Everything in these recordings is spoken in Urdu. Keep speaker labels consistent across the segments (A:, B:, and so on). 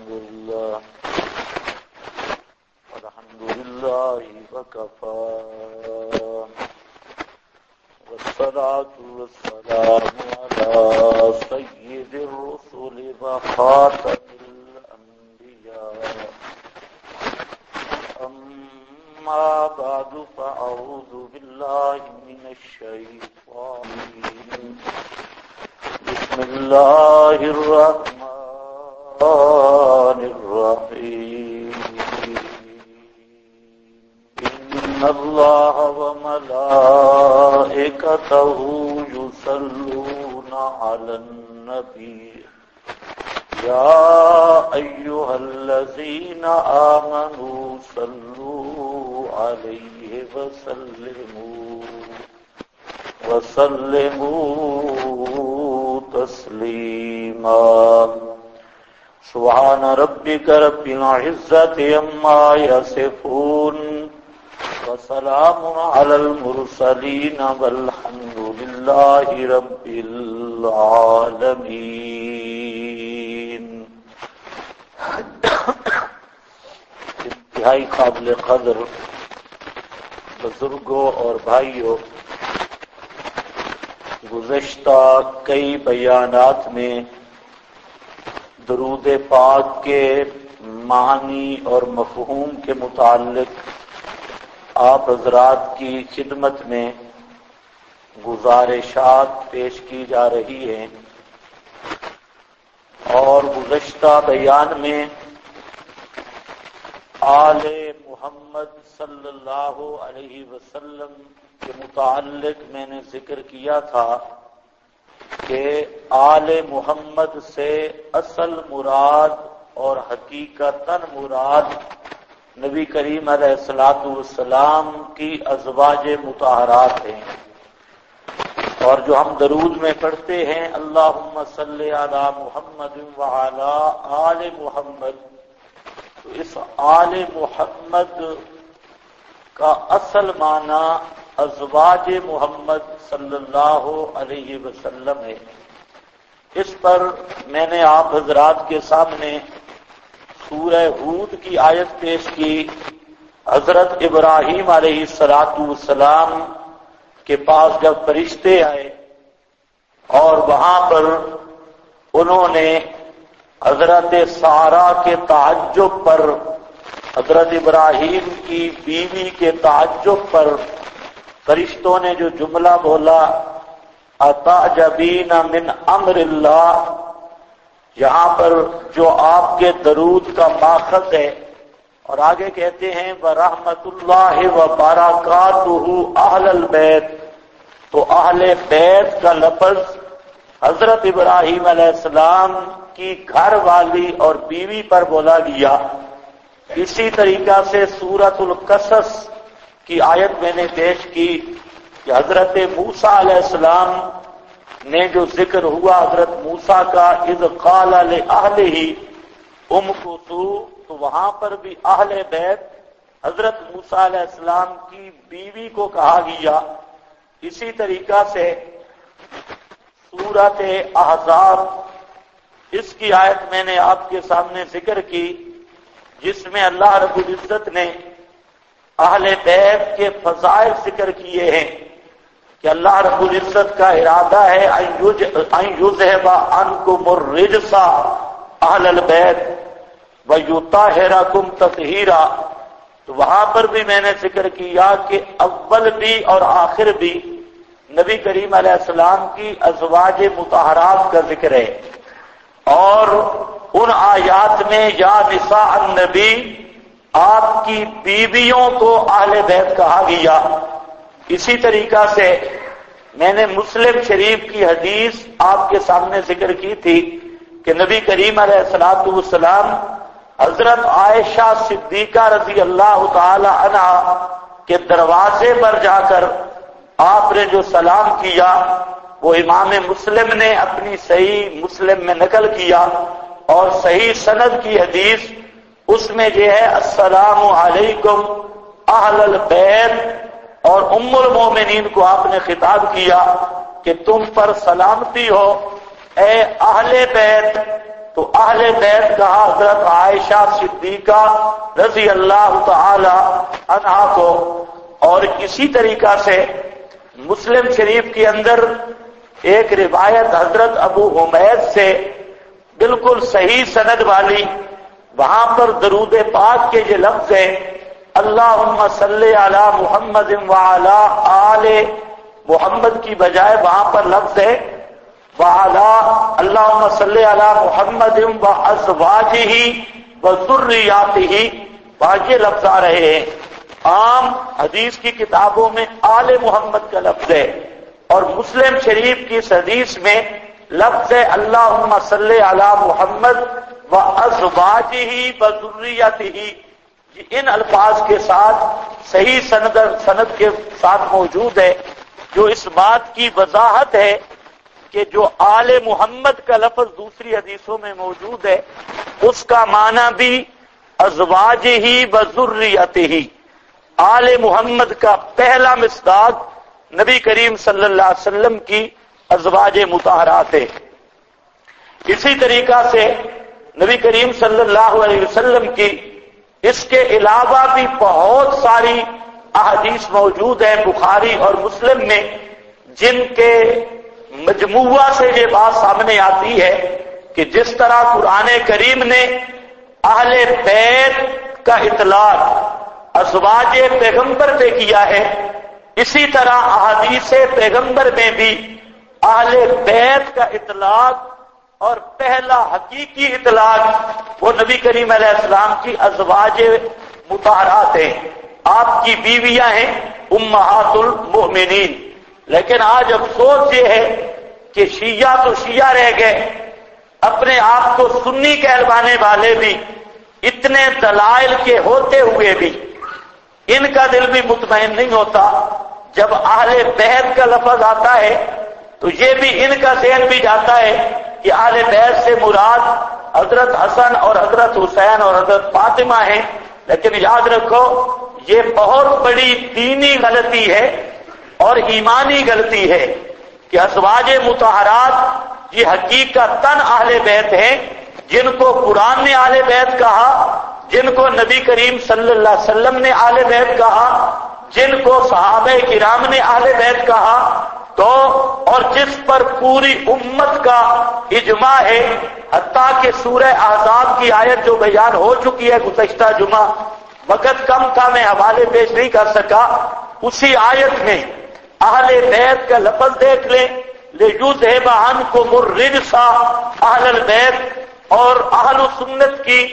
A: لله وكفى والصلاة والسلام على سيد الرسل وخاتم الأنبياء أما بعد فأعوذ بالله من الشيطان بسم الله الرحمن الرحيم إن الله وملائكته يصلون على النبي يا أيها الذين آمنوا صلوا عليه وسلموا تسليما سبحان ربك رب العزة عما يصفون وسلام على المرسلين والحمد لله رب العالمين. انتہائی قابل قدر بزرگوں اور بھائیوں، گزشتہ کئی بیانات میں درود پاک کے معنی اور مفہوم کے متعلق آپ حضرات کی خدمت میں گزارشات پیش کی جا رہی ہیں، اور گزشتہ بیان میں آل محمد صلی اللہ علیہ وسلم کے متعلق میں نے ذکر کیا تھا کہ آل محمد سے اصل مراد اور حقیقتاً مراد نبی کریم علیہ الصلوۃ والسلام کی ازواج مطہرات ہیں، اور جو ہم درود میں پڑھتے ہیں اللہم صلی علی محمد وعلی آل محمد، تو اس آل محمد کا اصل معنی ازواج محمد صلی اللہ علیہ وسلم ہے۔ اس پر میں نے آپ حضرات کے سامنے سورہ ہود کی آیت پیش کی۔ حضرت ابراہیم علیہ السلام کے پاس جب فرشتے آئے اور وہاں پر انہوں نے حضرت سارہ کے تعجب پر، حضرت ابراہیم کی بیوی کے تعجب پر فرشتوں نے جو جملہ بولا اتعجبین من امر اللہ، یہاں پر جو آپ کے درود کا ماخذ ہے، اور آگے کہتے ہیں وَرَحْمَةُ اللَّهِ وَبَرَكَاتُهُ أَهْلَ الْبَيْتِ، تو اہل بیت کا لفظ حضرت ابراہیم علیہ السلام کی گھر والی اور بیوی پر بولا گیا۔ اسی طریقہ سے سورۃ القصص کی آیت میں نے پیش کی کہ حضرت موسیٰ علیہ السلام نے جو ذکر ہوا حضرت موسیٰ کا اذ قال لأہلہ امکثوا، تو وہاں پر بھی اہل بیت حضرت موسیٰ علیہ السلام کی بیوی کو کہا گیا۔ اسی طریقہ سے سورۃ احزاب، اس کی آیت میں نے آپ کے سامنے ذکر کی جس میں اللہ رب العزت نے اہل بیت کے فضائل ذکر کیے ہیں کہ اللہ رب العزت کا ارادہ ہے ان یذهب عنکم الرجس اہل البیت ویطہرکم تطہیرا، تو وہاں پر بھی میں نے ذکر کیا کہ اول بھی اور آخر بھی نبی کریم علیہ السلام کی ازواج مطہرات کا ذکر ہے، اور ان آیات میں یا نساء النبی، آپ کی بیویوں کو اہل بیت کہا گیا۔ اسی طریقہ سے میں نے مسلم شریف کی حدیث آپ کے سامنے ذکر کی تھی کہ نبی کریم علیہ السلام حضرت عائشہ صدیقہ رضی اللہ تعالی عنہا کے دروازے پر جا کر آپ نے جو سلام کیا وہ امام مسلم نے اپنی صحیح مسلم میں نقل کیا، اور صحیح سند کی حدیث اس میں یہ ہے السلام علیکم اہل البیت، اور ام المومنین کو آپ نے خطاب کیا کہ تم پر سلامتی ہو اے اہل بیت، تو اہل بیت کہا حضرت عائشہ صدیقہ رضی اللہ تعالی عنہا کو. اور اسی طریقہ سے مسلم شریف کے اندر ایک روایت حضرت ابو حمید سے بالکل صحیح سند والی، وہاں پر درود پاک کے یہ لفظ ہیں اللہم صلی علی محمد وعلی آل محمد کی بجائے وہاں پر لفظ ہے وعلی اللہم صلی علی محمد وازواجہ وذریاتہ، وہاں یہ لفظ آ رہے ہیں. عام حدیث کی کتابوں میں آل محمد کا لفظ ہے، اور مسلم شریف کی اس حدیث میں لفظ ہے اللہم صلی علی محمد وازواجہ وذریاتہ. ان الفاظ کے ساتھ صحیح سند کے ساتھ موجود ہے، جو اس بات کی وضاحت ہے کہ جو آل محمد کا لفظ دوسری حدیثوں میں موجود ہے اس کا معنی بھی ازواجہ وذریاتہ. آل محمد کا پہلا مصداق نبی کریم صلی اللہ علیہ وسلم کی ازواج مطہرات ہے. اسی طریقہ سے نبی کریم صلی اللہ علیہ وسلم کی اس کے علاوہ بھی بہت ساری احادیث موجود ہیں بخاری اور مسلم میں، جن کے مجموعہ سے یہ بات سامنے آتی ہے کہ جس طرح قرآن کریم نے اہل بیت کا اطلاق ازواج پیغمبر پہ کیا ہے، اسی طرح احادیث پیغمبر میں بھی اہل بیت کا اطلاق اور پہلا حقیقی اطلاق وہ نبی کریم علیہ السلام کی ازواج مطہرات ہیں، آپ کی بیویاں ہیں امہات المؤمنین. لیکن آج افسوس یہ ہے کہ شیعہ تو شیعہ رہ گئے، اپنے آپ کو سنی کہلوانے والے بھی اتنے دلائل کے ہوتے ہوئے بھی ان کا دل بھی مطمئن نہیں ہوتا. جب اہل بیت کا لفظ آتا ہے تو یہ بھی ان کا ذہن بھی جاتا ہے کہ اہل بیت سے مراد حضرت حسن اور حضرت حسین اور حضرت فاطمہ ہیں. لیکن یاد رکھو یہ بہت بڑی دینی غلطی ہے اور ایمانی غلطی ہے کہ ازواج مطہرات یہ حقیقتاً اہل بیت ہیں، جن کو قرآن نے اہل بیت کہا، جن کو نبی کریم صلی اللہ علیہ وسلم نے اہل بیت کہا، جن کو صحابہ کرام نے اہل بیت کہا، تو اور جس پر پوری امت کا اجماع ہے. حتیٰ کہ سورہ احزاب کی آیت جو بیان ہو چکی ہے گزشتہ جمعہ، وقت کم تھا میں حوالے پیش نہیں کر سکا، اسی آیت میں اہل بیت کا لفظ دیکھ لیں لِيُذْهِبَ عَنْكُمُ الرِّجْسَ اہل البیت، اور اہل سنت کی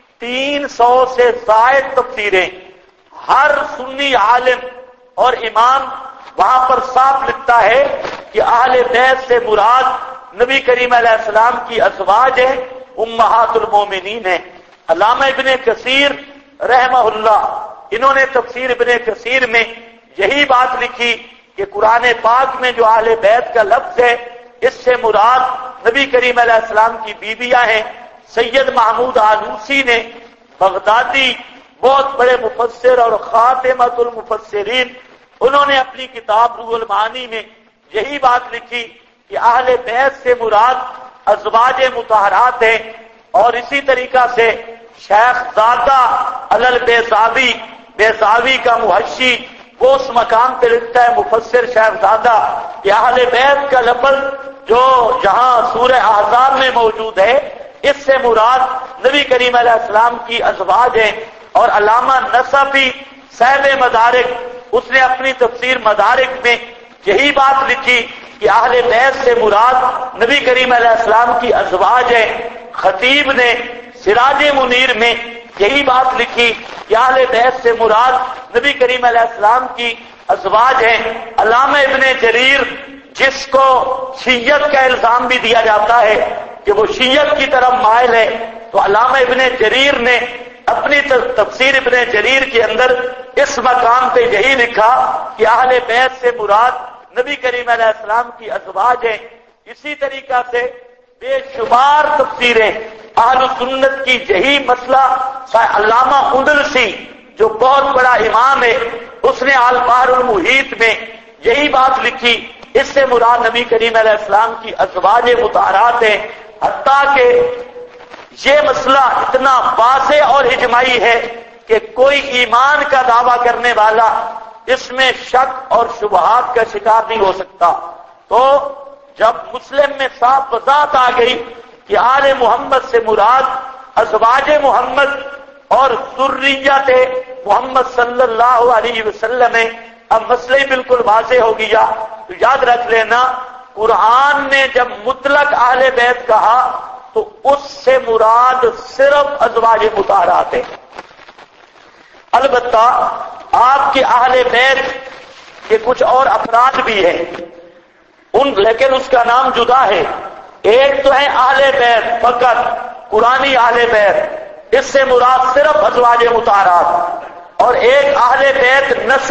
A: 300 سے زائد تفسیریں. ہر سنی عالم اور امام وہاں پر صاف لکھتا ہے کہ اہل بیت سے مراد نبی کریم علیہ السلام کی ازواج ہیں، امہات المومنین ہیں. علامہ ابن کثیر رحمہ اللہ انہوں نے تفسیر ابن کثیر میں یہی بات لکھی کہ قرآن پاک میں جو اہل بیت کا لفظ ہے اس سے مراد نبی کریم علیہ السلام کی بیویاں ہیں. سید محمود آلوسی نے بغدادی بہت بڑے مفسر اور خاتمۃ المفسرین، انہوں نے اپنی کتاب روح المعانی میں یہی بات لکھی کہ اہل بیت سے مراد ازواج مطہرات ہیں. اور اسی طریقہ سے شیخ زادہ البیضاوی، بیضاوی کا محشی، وہ اس مقام پہ لکھتا ہے مفسر شیخ زادہ کہ اہل بیت کا لفظ جو جہاں سورہ احزاب میں موجود ہے اس سے مراد نبی کریم علیہ السلام کی ازواج ہیں. اور علامہ نصفی صاحب مدارک، اس نے اپنی تفسیر مدارک میں یہی بات لکھی کہ اہل بیت سے مراد نبی کریم علیہ السلام کی ازواج ہیں. خطیب نے سراج منیر میں یہی بات لکھی کہ اہل بیت سے مراد نبی کریم علیہ السلام کی ازواج ہیں. علامہ ابن جریر، جس کو شیعت کا الزام بھی دیا جاتا ہے کہ وہ شیعت کی طرف مائل ہے، تو علامہ ابن جریر نے اپنی تفسیر ابن جریر کے اندر اس مقام پہ یہی لکھا کہ اہل بیت سے مراد نبی کریم علیہ السلام کی ازواج ہیں. اسی طریقہ سے بے شمار تفسیریں اہل سنت کی یہی مسئلہ علامہ اندلسی جو بہت بڑا امام ہے، اس نے البحر المحیط میں یہی بات لکھی، اس سے مراد نبی کریم علیہ السلام کی ازواج مطہرات ہیں. حتیٰ کہ یہ مسئلہ اتنا واضح اور اجماعی ہے کہ کوئی ایمان کا دعویٰ کرنے والا اس میں شک اور شبہات کا شکار نہیں ہو سکتا۔ تو جب مسلم میں صاف وضاحت آ گئی کہ آل محمد سے مراد ازواج محمد اور ذریت محمد صلی اللہ علیہ وسلم ہے، اب مسئلہ ہی بالکل واضح ہو گیا۔ تو یاد رکھ لینا، قرآن نے جب مطلق اہل بیت کہا تو اس سے مراد صرف ازواج مطہرات ہیں۔ البتہ آپ کے اہل بیت کے کچھ اور افراد بھی ہیں، لیکن اس کا نام جدا ہے۔ ایک تو ہے اہل بیت فقط، قرآنی اہل بیت، اس سے مراد صرف ازواج مطہرات، اور ایک اہل بیت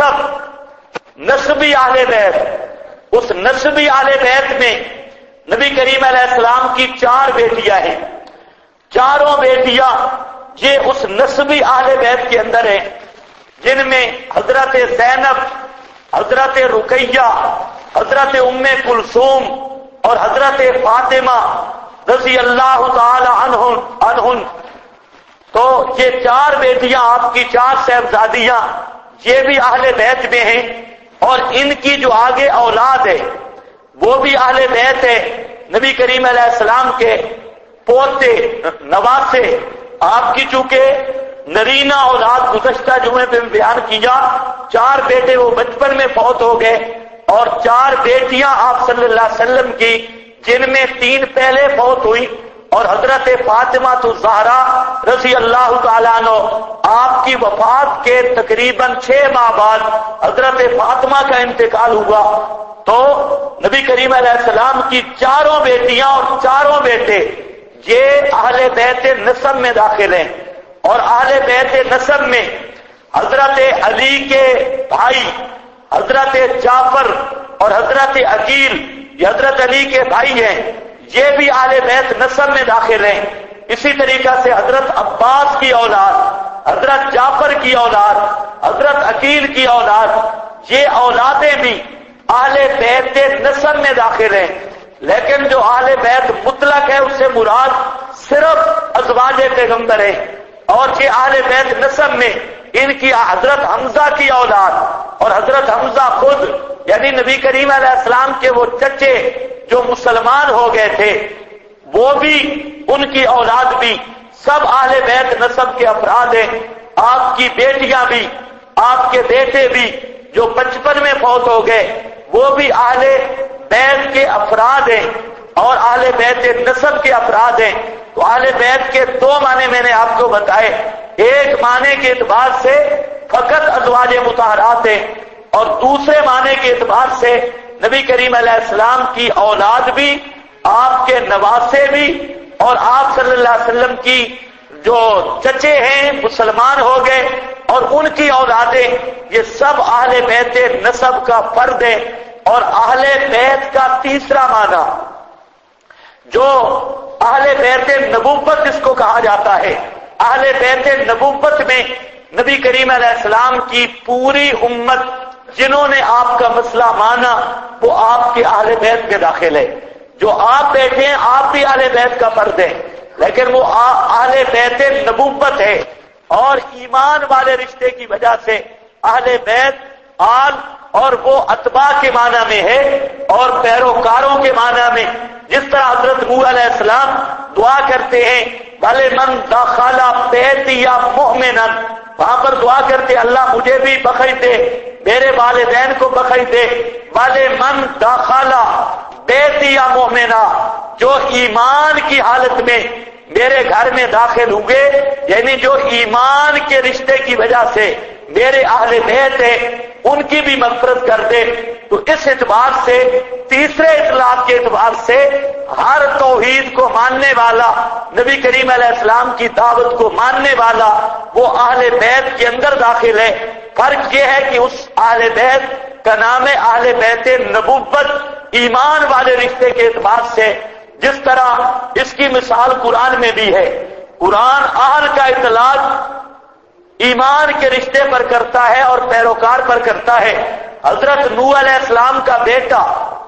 A: نسبی اہل بیت۔ اس نسبی اہل بیت میں نبی کریم علیہ السلام کی 4 بیٹیاں ہیں، چاروں بیٹیاں یہ اس نسبی اہل بیت کے اندر ہیں، جن میں حضرت زینب، حضرت رقیہ، حضرت ام کلثوم اور حضرت فاطمہ رضی اللہ تعالی عنہن۔ تو یہ 4 بیٹیاں آپ کی 4 صاحبزادیاں یہ بھی اہل بیت میں ہیں، اور ان کی جو آگے اولاد ہے وہ بھی اہل بیت ہے، نبی کریم علیہ السلام کے پوتے نواسے۔ آپ کی چونکہ نرینہ اولاد گزشتہ جمعے پہ بیان کیا، 4 بیٹے وہ بچپن میں فوت ہو گئے، اور 4 بیٹیاں آپ صلی اللہ علیہ وسلم کی، جن میں 3 پہلے فوت ہوئی، اور حضرت فاطمہ الزہرا رضی اللہ تعالیٰ عنہ آپ کی وفات کے تقریباً 6 ماہ بعد حضرت فاطمہ کا انتقال ہوا۔ تو نبی کریم علیہ السلام کی 4 بیٹیاں اور 4 بیٹے یہ اہل بیت نسب میں داخل ہیں، اور اہل بیت نسب میں حضرت علی کے بھائی حضرت جعفر اور حضرت عقیل، یہ حضرت علی کے بھائی ہیں، یہ بھی اہل بیت نسب میں داخل ہیں۔ اسی طریقہ سے حضرت عباس کی اولاد، حضرت جعفر کی اولاد، حضرت عقیل کی اولاد، یہ اولادیں بھی اہل بیت نسب میں داخل ہیں۔ لیکن جو اہل بیت مطلق ہے اس سے مراد صرف ازواج پیغمبر ہے، اور یہ اہل بیت نسب میں ان کی حضرت حمزہ کی اولاد اور حضرت حمزہ خود، یعنی نبی کریم علیہ السلام کے وہ چچے جو مسلمان ہو گئے تھے، وہ بھی، ان کی اولاد بھی، سب اہل بیت نسب کے افراد ہیں۔ آپ کی بیٹیاں بھی، آپ کے بیٹے بھی جو بچپن میں فوت ہو گئے، وہ بھی اہل بیت کے افراد ہیں اور اہل بیت نسب کے افراد ہیں۔ تو اہل بیت کے 2 معنی میں نے آپ کو بتائے، ایک معنی کے اعتبار سے فقط ازواج مطہرات ہیں، اور دوسرے معنی کے اعتبار سے نبی کریم علیہ السلام کی اولاد بھی، آپ کے نواسے بھی، اور آپ صلی اللہ علیہ وسلم کی جو چچے ہیں مسلمان ہو گئے اور ان کی اولادیں، یہ سب اہل بیت نسب کا فرد ہے۔ اور اہل بیت کا تیسرا معنی جو اہل بیت نبوت اس کو کہا جاتا ہے، اہل بیت نبوت میں نبی کریم علیہ السلام کی پوری امت جنہوں نے آپ کا مسئلہ مانا وہ آپ کے اہل بیت میں داخل ہے۔ جو آپ بیٹھے ہیں آپ بھی اہل بیت کا فرد ہیں، لیکن وہ اہل بیت نبوت ہے، اور ایمان والے رشتے کی وجہ سے اہل بیت آل اور وہ اتباع کے معنی میں ہے اور پیروکاروں کے معنی میں، جس طرح حضرت نوح علیہ السلام دعا کرتے ہیں بھلے من دخل بیتی یا مؤمنا، وہاں پر دعا کرتے اللہ مجھے بھی بخش دے، میرے والدین کو بخش دے، بھلے من دخل بیتی یا مؤمنا، جو ایمان کی حالت میں میرے گھر میں داخل ہوئے، یعنی جو ایمان کے رشتے کی وجہ سے میرے اہل بیت ہیں ان کی بھی مغفرت کر دے۔ تو اس اعتبار سے، تیسرے اطلاق کے اعتبار سے، ہر توحید کو ماننے والا، نبی کریم علیہ السلام کی دعوت کو ماننے والا وہ اہل بیت کے اندر داخل ہے۔ فرق یہ ہے کہ اس اہل بیت کا نام ہے اہل بیت نبوت، ایمان والے رشتے کے اعتبار سے، جس طرح اس کی مثال قرآن میں بھی ہے۔ قرآن اہل کا اطلاق ایمان کے رشتے پر کرتا ہے اور پیروکار پر کرتا ہے۔ حضرت نوح علیہ السلام کا بیٹا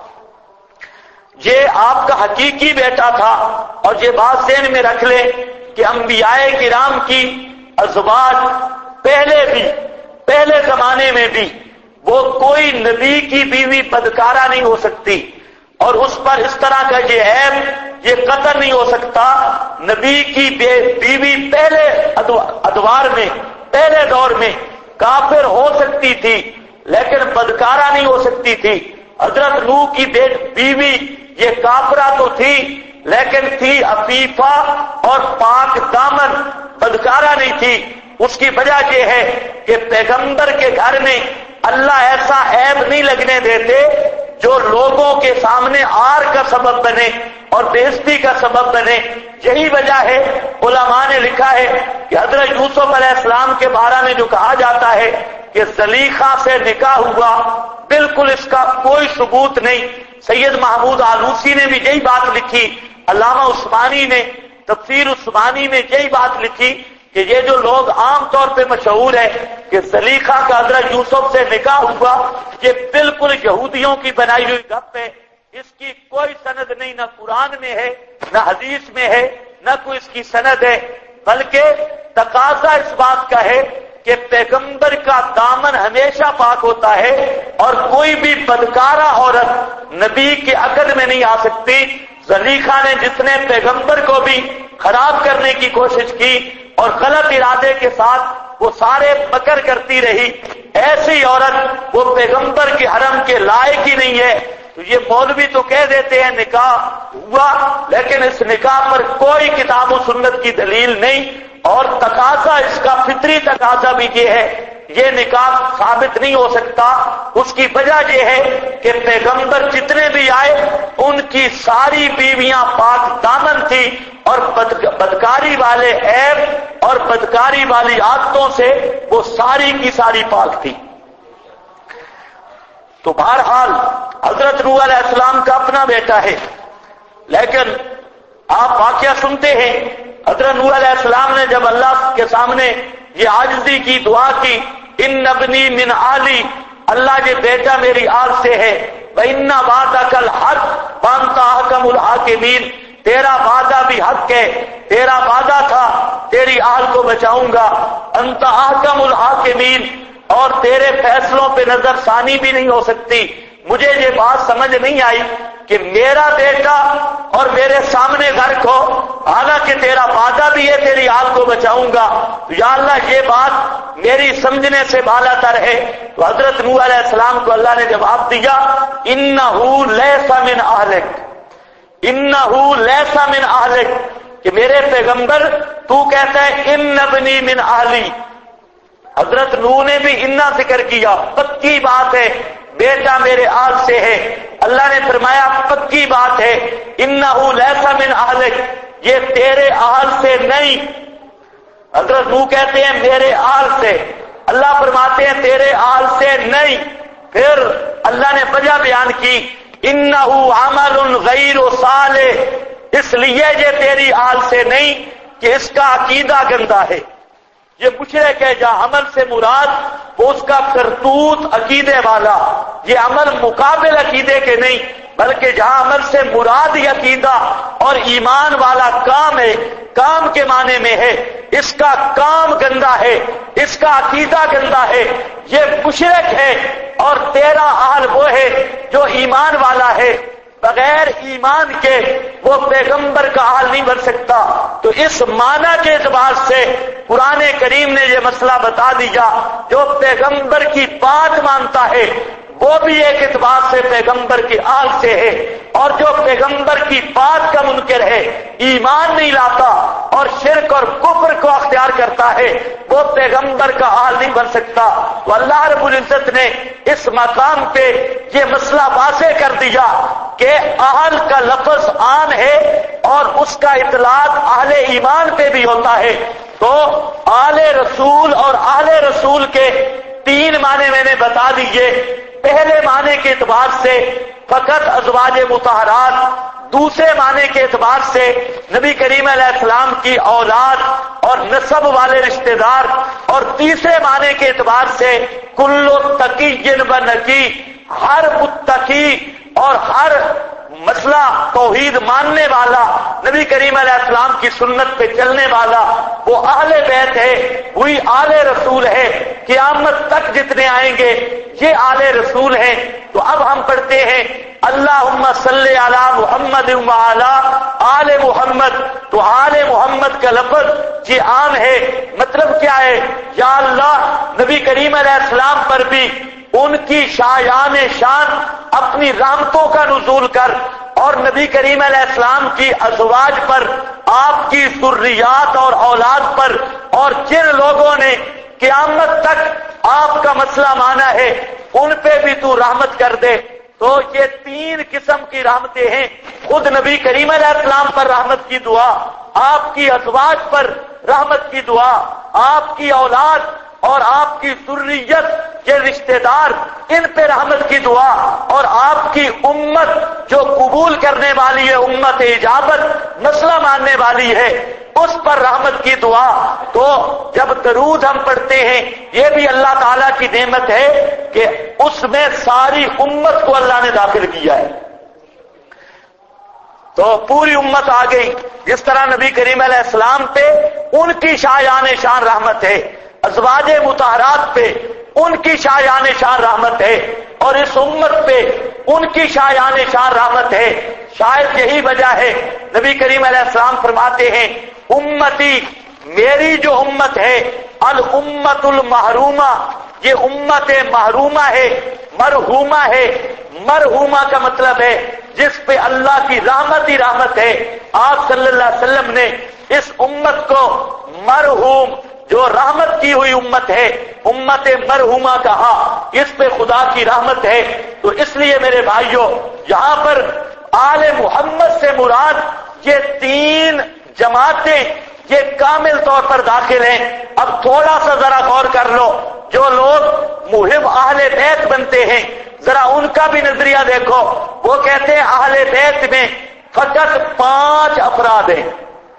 A: یہ آپ کا حقیقی بیٹا تھا، اور یہ بات ذہن میں رکھ لیں کہ انبیاء کرام کی ازواج پہلے زمانے میں بھی وہ کوئی نبی کی بیوی بدکارہ نہیں ہو سکتی، اور اس پر اس طرح کا یہ عیب، یہ قطر نہیں ہو سکتا۔ نبی کی بیوی پہلے ادوار میں، پہلے دور میں کافر ہو سکتی تھی لیکن بدکارہ نہیں ہو سکتی تھی۔ حضرت نوح کی بیوی یہ کافرہ تو تھی لیکن تھی عفیفہ اور پاک دامن، بدکارہ نہیں تھی۔ اس کی وجہ یہ ہے کہ پیغمبر کے گھر میں اللہ ایسا عیب نہیں لگنے دیتے جو لوگوں کے سامنے آر کا سبب بنے اور بےزتی کا سبب بنے۔ یہی وجہ ہے، علماء نے لکھا ہے کہ حضرت یوسف علیہ السلام کے بارے میں جو کہا جاتا ہے کہ زلیخا سے نکاح ہوا، بالکل اس کا کوئی ثبوت نہیں۔ سید محمود آلوسی نے بھی یہی بات لکھی، علامہ عثمانی نے تفسیر عثمانی میں یہی بات لکھی کہ یہ جو لوگ عام طور پہ مشہور ہے کہ زلیخا کا حضرت یوسف سے نکاح ہوا، یہ بالکل یہودیوں کی بنائی ہوئی گپ ہے۔ اس کی کوئی سند نہیں، نہ قرآن میں ہے نہ حدیث میں ہے، نہ کوئی اس کی سند ہے، بلکہ تقاضا اس بات کا ہے کہ پیغمبر کا دامن ہمیشہ پاک ہوتا ہے اور کوئی بھی بدکارہ عورت نبی کے عقد میں نہیں آ سکتی۔ زلیخا نے جتنے پیغمبر کو بھی خراب کرنے کی کوشش کی اور غلط ارادے کے ساتھ وہ سارے مکر کرتی رہی، ایسی عورت وہ پیغمبر کے حرم کے لائق ہی نہیں ہے۔ تو یہ مولوی تو کہہ دیتے ہیں نکاح ہوا، لیکن اس نکاح پر کوئی کتاب و سنت کی دلیل نہیں، اور تقاضا اس کا فطری تقاضا بھی یہ ہے، یہ نکاح ثابت نہیں ہو سکتا۔ اس کی وجہ یہ ہے کہ پیغمبر جتنے بھی آئے ان کی ساری بیویاں پاک دامن تھی اور بدکاری والے عیب اور بدکاری والی عادتوں سے وہ ساری کی ساری پاک تھی۔ تو بہرحال حضرت نوح علیہ السلام کا اپنا بیٹا ہے، لیکن آپ واقعہ سنتے ہیں حضرت نوح علیہ السلام نے جب اللہ کے سامنے یہ عاجزی کی دعا کی، ان ابنی من آلی، اللہ یہ بیٹا میری آل سے ہے، وَإِنَّ وَعْدَكَ الْحَقُّ وَأَنْتَ أَحْكَمُ الْحَاكِمِينَ، تیرا وعدہ بھی حق ہے، تیرا وعدہ تھا تیری آل کو بچاؤں گا، انت احکم الحاکمین، اور تیرے فیصلوں پہ نظر ثانی بھی نہیں ہو سکتی۔ مجھے یہ بات سمجھ نہیں آئی کہ میرا بیٹا اور میرے سامنے گھر کو، حالانکہ تیرا وعدہ بھی ہے تیری آل کو بچاؤں گا، تو یا اللہ یہ بات میری سمجھنے سے بالا تر ہے۔ تو حضرت نوح علیہ السلام کو اللہ نے جواب دیا، انہ لیس من اہلک، انہ لیس من اہلک، کہ میرے پیغمبر تو کہتا ہے ان ابنی من اہلی، حضرت نوح نے بھی انا ذکر کیا، پکی بات ہے بیٹا میرے آل سے ہے۔ اللہ نے فرمایا پکی بات ہے، انہ لیس من اہلک، یہ تیرے آل سے نہیں۔ حضرت نوح کہتے ہیں میرے آل سے، اللہ فرماتے ہیں تیرے آل سے نہیں۔ پھر اللہ نے وجہ بیان کی، انہ عمل غیر صالح، اس لیے یہ تیری آل سے نہیں کہ اس کا عقیدہ گندا ہے۔ یہ مشرک ہے، جہاں عمل سے مراد وہ اس کا کرتوت عقیدے والا، یہ عمل مقابل عقیدے کے نہیں، بلکہ جہاں عمل سے مراد ہی عقیدہ اور ایمان والا کام ہے، کام کے معنی میں ہے، اس کا کام گندا ہے، اس کا عقیدہ گندا ہے، یہ مشرک ہے۔ اور تیرا حال وہ ہے جو ایمان والا ہے، بغیر ایمان کے وہ پیغمبر کا حال نہیں بن سکتا۔ تو اس معنی کے اعتبار سے قرآن کریم نے یہ مسئلہ بتا دیا، جو پیغمبر کی بات مانتا ہے وہ بھی ایک اعتبار سے پیغمبر کی آل سے ہے، اور جو پیغمبر کی بات کا منکر ہے، ایمان نہیں لاتا اور شرک اور کفر کو اختیار کرتا ہے، وہ پیغمبر کا آل نہیں بن سکتا۔ تو اللہ رب العزت نے اس مقام پہ یہ مسئلہ واضح کر دیا کہ اہل کا لفظ عام ہے اور اس کا اطلاق اہل ایمان پہ بھی ہوتا ہے۔ تو آل رسول اور اہل رسول کے تین معنی میں نے بتا دیے۔ پہلے معنی کے اعتبار سے فقط ازواج مطہرات، دوسرے معنی کے اعتبار سے نبی کریم علیہ السلام کی اولاد اور نسب والے رشتہ دار، اور تیسرے معنی کے اعتبار سے کل تقی و نقی، ہر متقی اور ہر مسئلہ توحید ماننے والا، نبی کریم علیہ السلام کی سنت پہ چلنے والا، وہ اہل بیت ہے، وہی آل رسول ہے، قیامت تک جتنے آئیں گے یہ آل رسول ہیں۔ تو اب ہم پڑھتے ہیں اللہم صلی علی محمد وعلی آل محمد، تو آل محمد کا لفظ یہ عام ہے، مطلب کیا ہے؟ یا اللہ نبی کریم علیہ السلام پر بھی ان کی شایان شان اپنی رحمتوں کا نزول کر، اور نبی کریم علیہ السلام کی ازواج پر، آپ کی ذریات اور اولاد پر، اور جن لوگوں نے قیامت تک آپ کا مسئلہ مانا ہے ان پہ بھی تو رحمت کر دے۔ تو یہ تین قسم کی رحمتیں ہیں، خود نبی کریم علیہ السلام پر رحمت کی دعا، آپ کی ازواج پر رحمت کی دعا، آپ کی اولاد اور آپ کی ذریت کے رشتہ دار ان پہ رحمت کی دعا، اور آپ کی امت جو قبول کرنے والی ہے، امت اجابت مسئلہ ماننے والی ہے، اس پر رحمت کی دعا۔ تو جب درود ہم پڑھتے ہیں یہ بھی اللہ تعالیٰ کی نعمت ہے کہ اس میں ساری امت کو اللہ نے داخل کیا ہے، تو پوری امت آ گئی۔ جس طرح نبی کریم علیہ السلام پہ ان کی شایان شان رحمت ہے، ازواج مطہرات پہ ان کی شایان شان رحمت ہے، اور اس امت پہ ان کی شایان شان رحمت ہے۔ شاید یہی وجہ ہے نبی کریم علیہ السلام فرماتے ہیں امتی، میری جو امت ہے، الامت المحرومہ، یہ امت محرومہ ہے، مرحومہ ہے۔ مرحومہ کا مطلب ہے جس پہ اللہ کی رحمت ہی رحمت ہے۔ آپ صلی اللہ علیہ وسلم نے اس امت کو مرحوم، جو رحمت کی ہوئی امت ہے، امت مرحومہ کہا، اس پہ خدا کی رحمت ہے۔ تو اس لیے میرے بھائیوں، یہاں پر آل محمد سے مراد یہ تین جماعتیں یہ کامل طور پر داخل ہیں۔ اب تھوڑا سا ذرا غور کر لو، جو لوگ محب اہل بیت بنتے ہیں ذرا ان کا بھی نظریہ دیکھو۔ وہ کہتے ہیں اہل بیت میں فقط 5 افراد ہیں،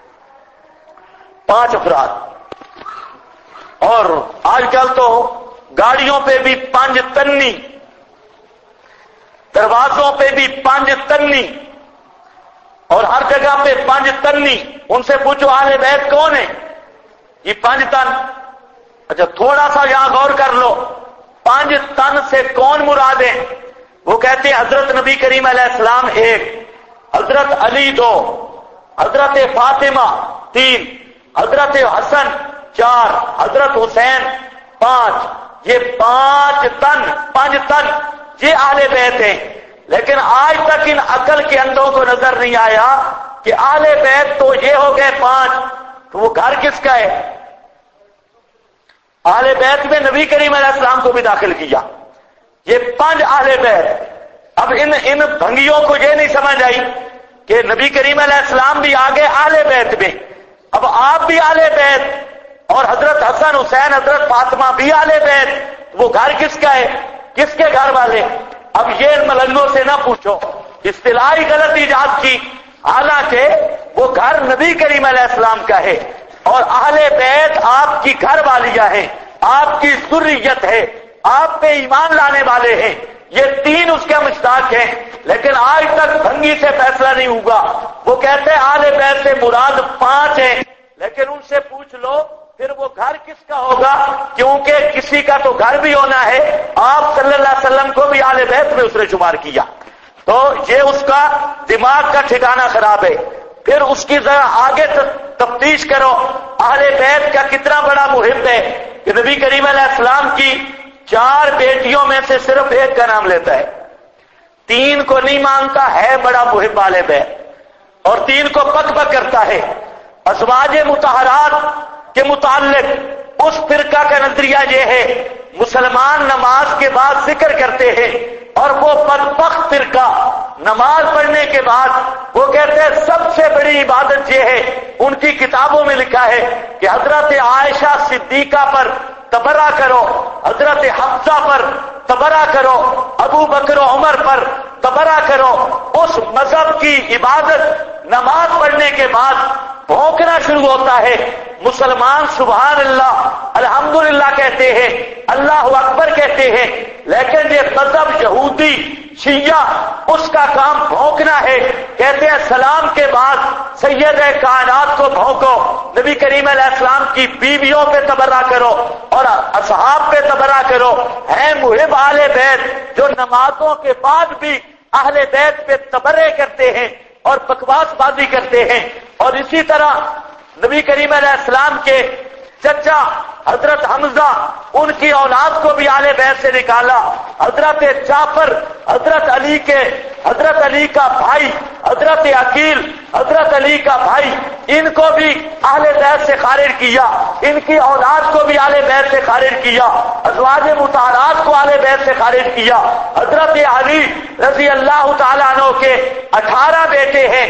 A: 5 افراد، اور آج کل تو گاڑیوں پہ بھی 5 تنی، دروازوں پہ بھی 5 تنی، اور ہر جگہ پہ 5 تنی۔ ان سے پوچھو اہل بیت کون ہے؟ یہ 5 تن۔ اچھا تھوڑا سا یہاں غور کر لو، 5 تن سے کون مراد ہے؟ وہ کہتے ہیں حضرت نبی کریم علیہ السلام 1، حضرت علی 2، حضرت فاطمہ 3، حضرت حسن 4، حضرت حسین 5۔ یہ 5 تن یہ اہل بیت ہیں۔ لیکن آج تک ان عقل کے اندھوں کو نظر نہیں آیا کہ اہل بیت تو یہ ہو گئے 5، تو وہ گھر کس کا ہے؟ اہل بیت میں نبی کریم علیہ السلام کو بھی داخل کیا، یہ 5 اہل بیت۔ اب ان بھنگیوں کو یہ نہیں سمجھ آئی کہ نبی کریم علیہ السلام بھی آگے اہل بیت میں، اب آپ بھی اہل بیت، اور حضرت حسن حسین حضرت فاطمہ بھی اہل بیت، وہ گھر کس کا ہے؟ کس کے گھر والے؟ اب یہ ان ملنگوں سے نہ پوچھو، اصطلاحی غلط ایجاد کی، حالانکہ وہ گھر نبی کریم علیہ السلام کا ہے، اور اہل بیت آپ کی گھر والیاں ہیں، آپ کی ذریت ہے، آپ پہ ایمان لانے والے ہیں، یہ 3 اس کے مشتاق ہیں۔ لیکن آج تک بھنگی سے فیصلہ نہیں ہوگا۔ وہ کہتے ہیں اہل بیت سے مراد 5 ہیں، لیکن ان سے پوچھ لو پھر وہ گھر کس کا ہوگا، کیونکہ کسی کا تو گھر بھی ہونا ہے۔ آپ صلی اللہ علیہ وسلم کو بھی اہل بیت میں اس نے شمار کیا، تو یہ اس کا دماغ کا ٹھکانہ خراب ہے۔ پھر اس کی ذرا آگے تفتیش کرو، اہل بیت کا کتنا بڑا محب ہے کہ نبی کریم علیہ السلام کی 4 بیٹیوں میں سے صرف 1 کا نام لیتا ہے، 3 کو نہیں مانتا ہے، بڑا محب اہل بیت، اور 3 کو پک پک کرتا ہے۔ ازواج مطہرات کے متعلق اس فرقہ کا نظریہ یہ ہے، مسلمان نماز کے بعد ذکر کرتے ہیں، اور وہ بدبخت فرقہ نماز پڑھنے کے بعد وہ کہتے ہیں سب سے بڑی عبادت یہ ہے، ان کی کتابوں میں لکھا ہے کہ حضرت عائشہ صدیقہ پر تبرہ کرو، حضرت حفصہ پر تبرہ کرو، ابو بکر و عمر پر تبرہ کرو۔ اس مذہب کی عبادت نماز پڑھنے کے بعد بھونکنا شروع ہوتا ہے، مسلمان سبحان اللہ الحمدللہ کہتے ہیں، اللہ اکبر کہتے ہیں، لیکن یہ مذہب یہودی شیعہ اس کا کام بھونکنا ہے. کہتے ہیں سلام کے بعد سید کائنات کو بھونکو، نبی کریم علیہ السلام کی بیویوں پہ تبرہ کرو اور اصحاب پہ تبرہ کرو. ہے محب اہل بیت جو نمازوں کے بعد بھی اہل بیت پہ تبرے کرتے ہیں اور بکواس بازی کرتے ہیں. اور اسی طرح نبی کریم علیہ السلام کے چچا حضرت حمزہ، ان کی اولاد کو بھی اہل بیت سے نکالا. حضرت جعفر، حضرت علی کا بھائی حضرت عقیل، حضرت علی کا بھائی، ان کو بھی اہل بیت سے خارج کیا. ان کی اولاد کو بھی اہل بیت سے خارج کیا. ازواج مطہرات کو اہل بیت سے خارج کیا. حضرت علی رضی اللہ تعالیٰ عنہ کے 18 بیٹے ہیں.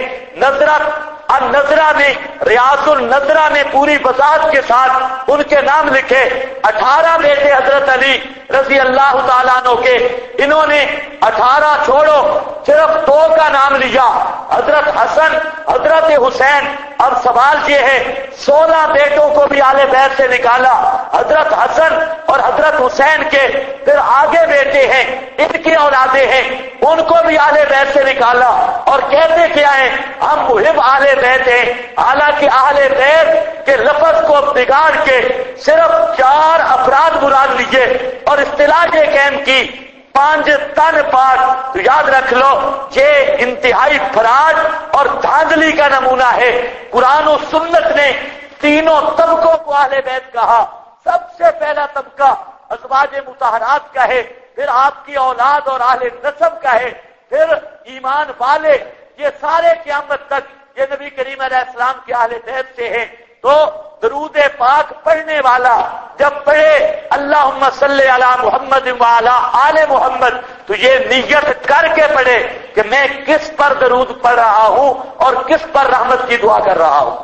A: النظرہ میں، ریاض النظرہ میں پوری وضاحت کے ساتھ ان کے نام لکھے. 18 بیٹے حضرت علی رضی اللہ تعالیٰ عنہ کے. انہوں نے 18 چھوڑو، صرف 2 کا نام لیا، حضرت حسن، حضرت حسین. اب سوال یہ ہے 16 بیٹوں کو بھی اہل بیت سے نکالا. حضرت حسن اور حضرت حسین کے پھر آگے بیٹے ہیں، ان کی اولادیں ہیں، ان کو بھی اہل بیت سے نکالا. اور کہتے کیا ہیں؟ ہم محب اہل بیت ہیں. حالانکہ اہل بیت کے لفظ کو بگاڑ کے صرف 4 افراد مراد لیے اور اصطلاح یہ قائم کی 5 تن پاک. تو یاد رکھ لو یہ انتہائی فراڈ اور دھاندلی کا نمونہ ہے. قرآن و سنت نے تینوں طبقوں کو اہل بیت کہا. سب سے پہلا طبقہ ازواج مطہرات کا ہے، پھر آپ کی اولاد اور اہل نسب کا ہے، پھر ایمان والے. یہ سارے قیامت تک یہ نبی کریم علیہ السلام کے اہل بیت سے ہیں. تو درود پاک پڑھنے والا جب پڑھے اللہم صلی علی محمد وعلی آل محمد تو یہ نیت کر کے پڑھے کہ میں کس پر درود پڑھ رہا ہوں اور کس پر رحمت کی دعا کر رہا ہوں.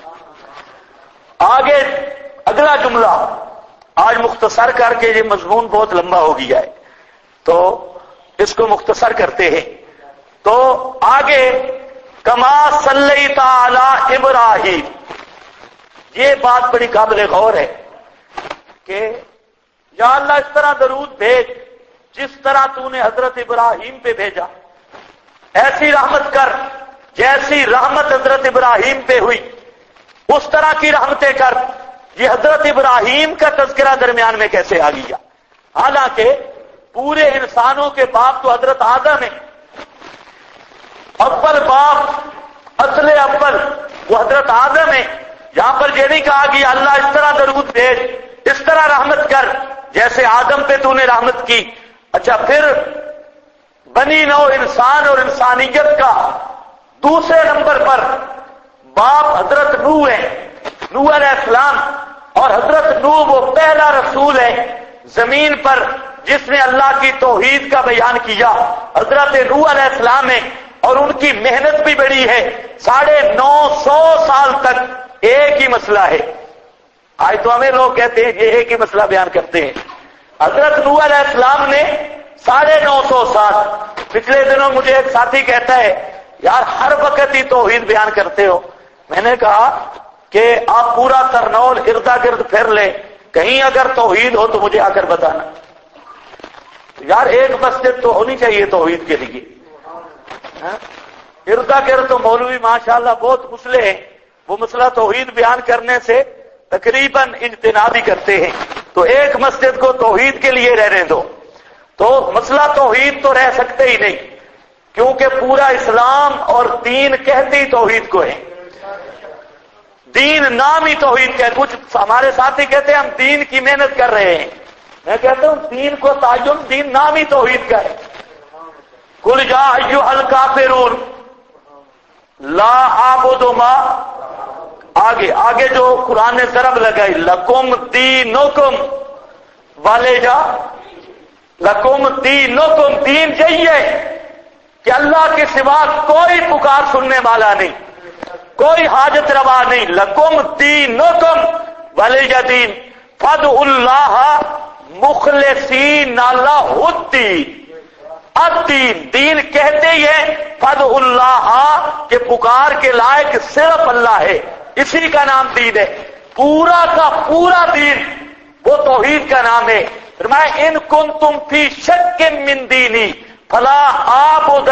A: آگے اگلا جملہ آج مختصر کر کے، یہ مضمون بہت لمبا ہو گیا ہے تو اس کو مختصر کرتے ہیں. تو آگے کما صلیت علی ابراہیم، یہ بات بڑی قابل غور ہے کہ یا اللہ اس طرح درود بھیج جس طرح تو نے حضرت ابراہیم پہ بھیجا، ایسی رحمت کر جیسی رحمت حضرت ابراہیم پہ ہوئی، اس طرح کی رحمتیں کر. یہ حضرت ابراہیم کا تذکرہ درمیان میں کیسے آ گیا؟ حالانکہ پورے انسانوں کے باپ تو حضرت آدم ہے، اول باپ، اصل اول وہ حضرت آدم ہے. یہاں پر یہ نہیں کہا کہ اللہ اس طرح درود بھیج، اس طرح رحمت کر جیسے آدم پہ تو نے رحمت کی. اچھا پھر بنی نو انسان اور انسانیت کا دوسرے نمبر پر باپ حضرت نوح ہے، نوح علیہ السلام. اور حضرت نوح وہ پہلا رسول ہے زمین پر جس نے اللہ کی توحید کا بیان کیا. حضرت نوح علیہ السلام ہے اور ان کی محنت بھی بڑی ہے. 950 سال تک ایک ہی مسئلہ ہے. آج تو ہمیں لوگ کہتے ہیں یہ ایک ہی مسئلہ بیان کرتے ہیں. حضرت نوح علیہ السلام نے 950 سال. پچھلے دنوں مجھے ایک ساتھی کہتا ہے یار ہر وقت ہی توحید بیان کرتے ہو. میں نے کہا کہ آپ پورا ترنول اردا گرد پھر لیں، کہیں اگر توحید ہو تو مجھے آ کر بتانا. یار ایک مسجد تو ہونی چاہیے توحید کے لیے. اردا گرد تو مولوی ماشاءاللہ بہت مسئلے ہیں، وہ مسئلہ توحید بیان کرنے سے تقریباً اجتناب ہی کرتے ہیں. تو ایک مسجد کو توحید کے لیے رہنے دو. تو مسئلہ توحید تو رہ سکتے ہی نہیں کیونکہ پورا اسلام اور دین کہتے ہی توحید کو ہے. دین نام ہی توحید کا ہے. کچھ ہمارے ساتھی کہتے ہیں ہم دین کی محنت کر رہے ہیں. میں کہتا ہوں دین کو تعین، دین نام ہی توحید کا ہے. قل یا ایھا الکافرون لا اعبد ما، آگے جو قرآن نے ضرب لگائی لکم دینکم والے جا لکم دینکم، دین چاہیے کہ اللہ کے سوا کوئی پکار سننے والا نہیں، کوئی حاجت روا نہیں. لکم دینکم ولی دین فادعوا اللہ مخلصین لہ الدین. الدین، دین کہتے ہی ہے فادعوا اللہ کہ پکار کے لائق صرف اللہ ہے، اسی کا نام دین ہے. پورا کا پورا دین وہ توحید کا نام ہے۔ فرمایا ان کنتم فی شک من دینی فلا اعبد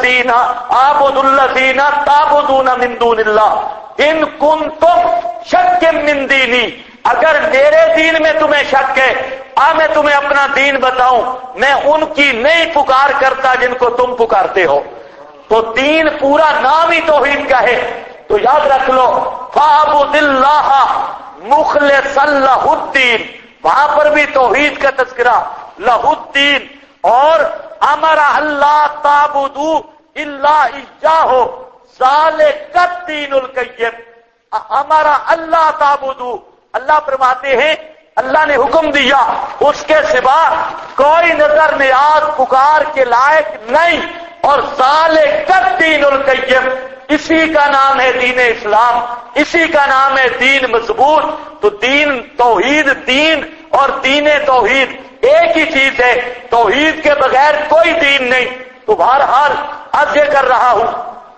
A: الذین تعبدون من دون اللہ ان کنتم شک من دینی، اگر میرے دین میں تمہیں شک ہے میں تمہیں اپنا دین بتاؤں، میں ان کی نہیں پکار کرتا جن کو تم پکارتے ہو۔ تو دین پورا نام ہی توحید کا ہے، تو یاد رکھ لو فاعبد اللہ مخلصا لہ الدین، وہاں پر بھی توحید کا تذکرہ لہ الدین، اور امر اللہ تعبدوا الا ایاہ ذالک الدین القیم، امر اللہ تعبدوا، اللہ فرماتے ہیں اللہ نے حکم دیا اس کے سوا کوئی نظر نیاز پکار کے لائق نہیں، اور ذالک الدین القیم، اسی کا نام ہے دین اسلام، اسی کا نام ہے دین مضبوط۔ تو دین توحید، دین اور دین توحید ایک ہی چیز ہے، توحید کے بغیر کوئی دین نہیں۔ تو بہرحال اب یہ کر رہا ہوں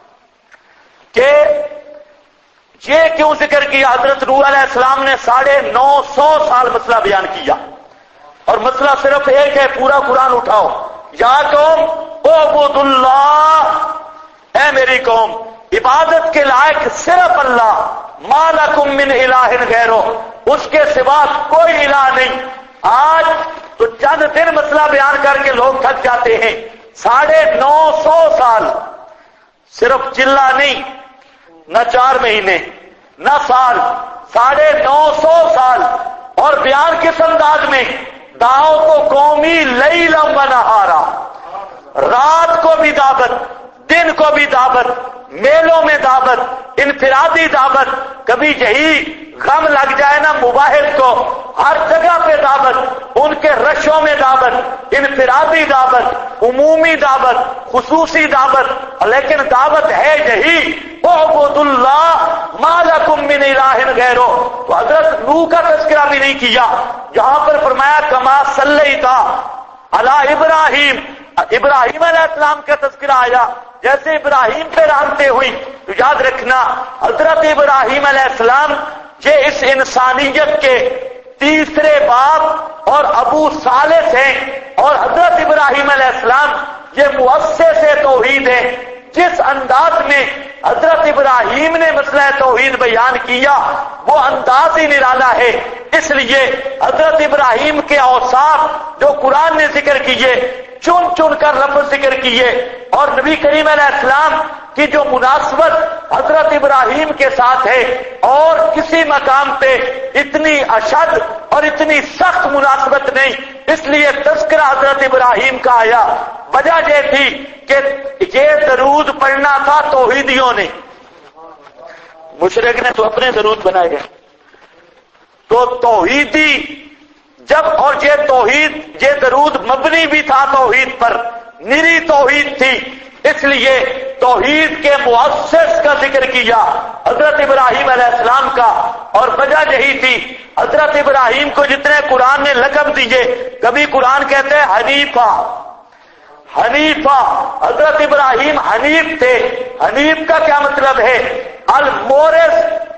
A: کہ یہ کیوں ذکر کیا، حضرت نوح علیہ السلام نے 950 سال مسئلہ بیان کیا، اور مسئلہ صرف ایک ہے، پورا قرآن اٹھاؤ، یا قوم اعبدوا اللہ، اے میری قوم عبادت کے لائق صرف اللہ، ما لکم من الہ غیرہ، اس کے سوا کوئی الہ نہیں۔ آج تو چند دن مسئلہ بیان کر کے لوگ تھک جاتے ہیں، 950 سال صرف چلا نہیں، نہ 4 مہینے نہ سال، 950 سال، اور بیان کس انداز میں، دعوت کو قومی لیلا و نہارا، رات کو بھی دعوت، دن کو بھی دعوت، میلوں میں دعوت، انفرادی دعوت، کبھی یہی غم لگ جائے نا مباحث کو، ہر جگہ پہ دعوت، ان کے رشوں میں دعوت، انفرادی دعوت، عمومی دعوت، خصوصی دعوت، لیکن دعوت ہے یہی اعبدوا اللہ ما لکم من الہ غیرہ۔ تو حضرت نوح کا تذکرہ بھی نہیں کیا، جہاں پر فرمایا کما صلیت علی ابراہیم، ابراہیم علیہ السلام کا تذکرہ آیا، جیسے ابراہیم پہ رحمتیں ہوئی۔ تو یاد رکھنا حضرت ابراہیم علیہ السلام یہ اس انسانیت کے تیسرے باپ اور ابو ثالث ہیں، اور حضرت ابراہیم علیہ السلام یہ مؤسس توحید ہے۔ جس انداز میں حضرت ابراہیم نے مسئلہ توحید بیان کیا وہ انداز ہی نرالا ہے، اس لیے حضرت ابراہیم کے اوصاف جو قرآن نے ذکر کیے، چن چن کر لفظ ذکر کیے، اور نبی کریم علیہ السلام کی جو مناسبت حضرت ابراہیم کے ساتھ ہے، اور کسی مقام پہ اتنی اشد اور اتنی سخت مناسبت نہیں، اس لیے تذکرہ حضرت ابراہیم کا آیا۔ وجہ یہ تھی کہ یہ درود پڑھنا تھا توحیدیوں نے، مشرک نے تو اپنے درود بنائے گئے، تو توحیدی جب، اور یہ توحید، یہ درود مبنی بھی تھا توحید پر، نری توحید تھی، اس لیے توحید کے مؤسس کا ذکر کیا حضرت ابراہیم علیہ السلام کا، اور وجہ یہی تھی حضرت ابراہیم کو جتنے قرآن نے لقب دیے، کبھی قرآن کہتے ہیں حنیفہ، حنیفہ، حضرت ابراہیم حنیف تھے۔ حنیف کا کیا مطلب ہے؟ المورث،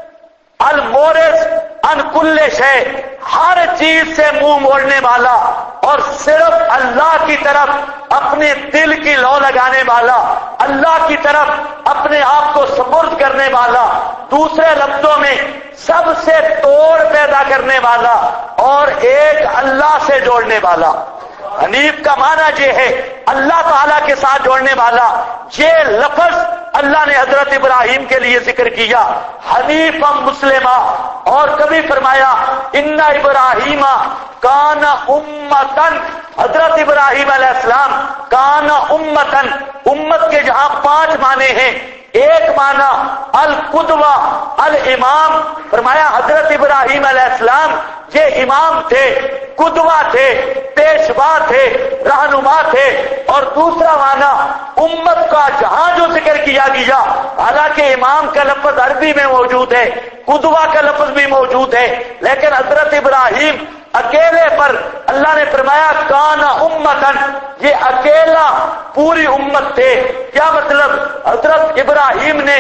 A: المورث ان کل شے، ہر چیز سے منہ موڑنے والا، اور صرف اللہ کی طرف اپنے دل کی لو لگانے والا، اللہ کی طرف اپنے آپ کو سپرد کرنے والا، دوسرے لفظوں میں سب سے توڑ پیدا کرنے والا اور ایک اللہ سے جوڑنے والا۔ حنیف کا معنی یہ ہے اللہ تعالیٰ کے ساتھ جوڑنے والا۔ یہ لفظ اللہ نے حضرت ابراہیم کے لیے ذکر کیا، حنیفا مسلمہ، اور کبھی فرمایا ان ابراہیم کان امتن، حضرت ابراہیم علیہ السلام کان امتن، امت کے جہاں 5 معنی ہیں، ایک معنی القدوہ الامام، فرمایا حضرت ابراہیم علیہ السلام یہ امام تھے، قدوہ تھے، پیشوا تھے، رہنما تھے، اور دوسرا معنی امت کا جہاں جو ذکر کیا گیا، حالانکہ امام کا لفظ عربی میں موجود ہے، قدوہ کا لفظ بھی موجود ہے، لیکن حضرت ابراہیم اکیلے پر اللہ نے فرمایا کان امتن، یہ اکیلا پوری امت تھے۔ کیا مطلب؟ حضرت ابراہیم نے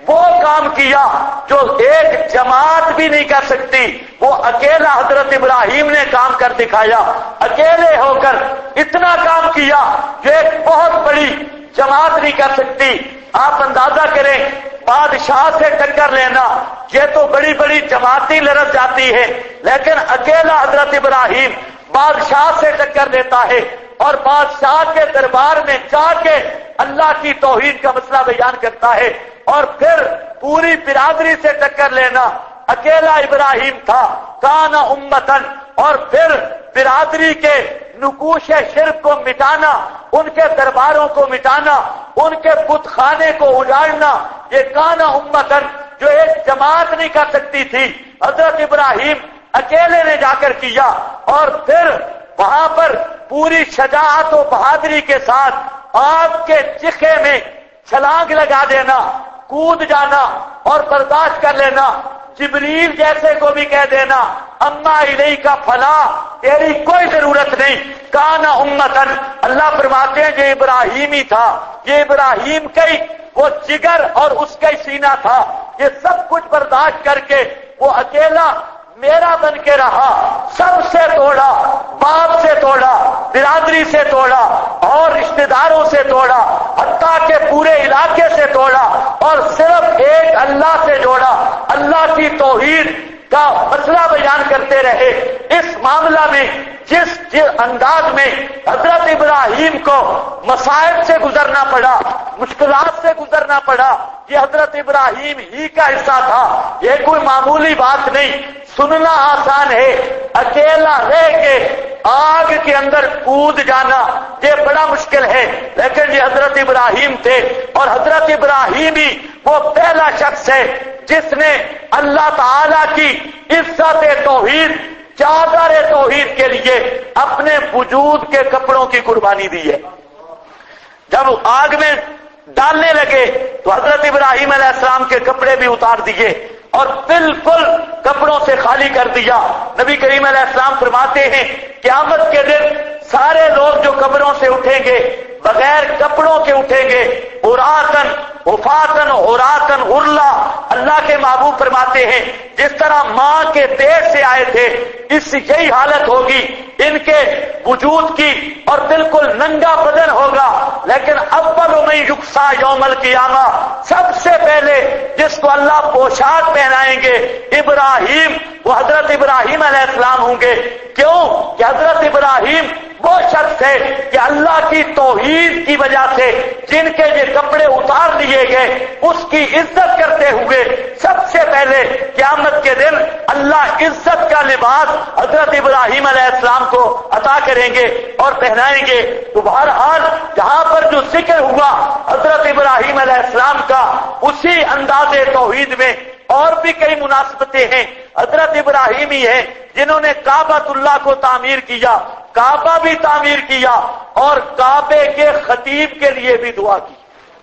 A: وہ کام کیا جو ایک جماعت بھی نہیں کر سکتی، وہ اکیلا حضرت ابراہیم نے کام کر دکھایا۔ اکیلے ہو کر اتنا کام کیا جو ایک بہت بڑی جماعت نہیں کر سکتی۔ آپ اندازہ کریں، بادشاہ سے ٹکر لینا یہ تو بڑی بڑی جماعتیں لڑ جاتی ہے، لیکن اکیلا حضرت ابراہیم بادشاہ سے ٹکر لیتا ہے اور بادشاہ کے دربار میں جا کے اللہ کی توحید کا مسئلہ بیان کرتا ہے، اور پھر پوری برادری سے ٹکر لینا۔ اکیلا ابراہیم تھا، کان امتن، اور پھر برادری کے نقوش شرک کو مٹانا، ان کے درباروں کو مٹانا، ان کے بت خانے کو اجاڑنا، یہ کان امتن جو ایک جماعت نہیں کر سکتی تھی، حضرت ابراہیم اکیلے نے جا کر کیا، اور پھر وہاں پر پوری شجاعت و بہادری کے ساتھ آگ کے چکھے میں چھلانگ لگا دینا، کود جانا اور برداشت کر لینا، جبریل جیسے کو بھی کہہ دینا اما الیک فلا، تیری کوئی ضرورت نہیں، کان امتن۔ اللہ فرماتے ہیں یہ ابراہیم ہی تھا، یہ ابراہیم کا ہی وہ جگر اور اس کا ہی سینہ تھا، یہ سب کچھ برداشت کر کے وہ اکیلا میرا بن کے رہا، سب سے توڑا، باپ سے توڑا، برادری سے توڑا اور رشتہ داروں سے توڑا، حتیٰ کہ پورے علاقے سے توڑا، اور صرف ایک اللہ سے جوڑا، اللہ کی توحید کا مسئلہ بیان کرتے رہے۔ اس معاملہ میں جس انداز میں حضرت ابراہیم کو مصائب سے گزرنا پڑا، مشکلات سے گزرنا پڑا، یہ حضرت ابراہیم ہی کا حصہ تھا، یہ کوئی معمولی بات نہیں۔ سننا آسان ہے، اکیلا رہ کے آگ کے اندر کود جانا یہ بڑا مشکل ہے، لیکن یہ حضرت ابراہیم تھے، اور حضرت ابراہیم ہی وہ پہلا شخص ہے جس نے اللہ تعالی کی عزت توحید، چادر توحید کے لیے اپنے وجود کے کپڑوں کی قربانی دی ہے۔ جب آگ میں ڈالنے لگے تو حضرت ابراہیم علیہ السلام کے کپڑے بھی اتار دیے اور بالکل کپڑوں سے خالی کر دیا۔ نبی کریم علیہ السلام فرماتے ہیں قیامت کے دن سارے لوگ جو قبروں سے اٹھیں گے بغیر کپڑوں کے اٹھیں گے، عراقن وفاتن عراقن غرلا۔ اللہ کے محبوب فرماتے ہیں جس طرح ماں کے پیٹ سے آئے تھے اس یہی حالت ہوگی ان کے وجود کی، اور بالکل ننگا بدن ہوگا۔ لیکن اول من یکسا یوم القیامہ، سب سے پہلے جس کو اللہ پوشاک پہنائیں گے ابراہیم، وہ حضرت ابراہیم علیہ السلام ہوں گے۔ کیوں کہ حضرت ابراہیم وہ شخص ہے کہ اللہ کی توحید کی وجہ سے جن کے یہ کپڑے اتار لیے گئے اس کی عزت کرتے ہوئے سب سے پہلے قیامت کے دن اللہ عزت کا لباس حضرت ابراہیم علیہ السلام کو عطا کریں گے اور پہنائیں گے۔ تو بہرحال جہاں پر جو ذکر ہوا حضرت ابراہیم علیہ السلام کا، اسی انداز توحید میں اور بھی کئی مناسبتیں ہیں۔ حضرت ابراہیم ہی ہیں جنہوں نے کعبۃ اللہ کو تعمیر کیا، کعبہ بھی تعمیر کیا اور کعبے کے خطیب کے لیے بھی دعا کی۔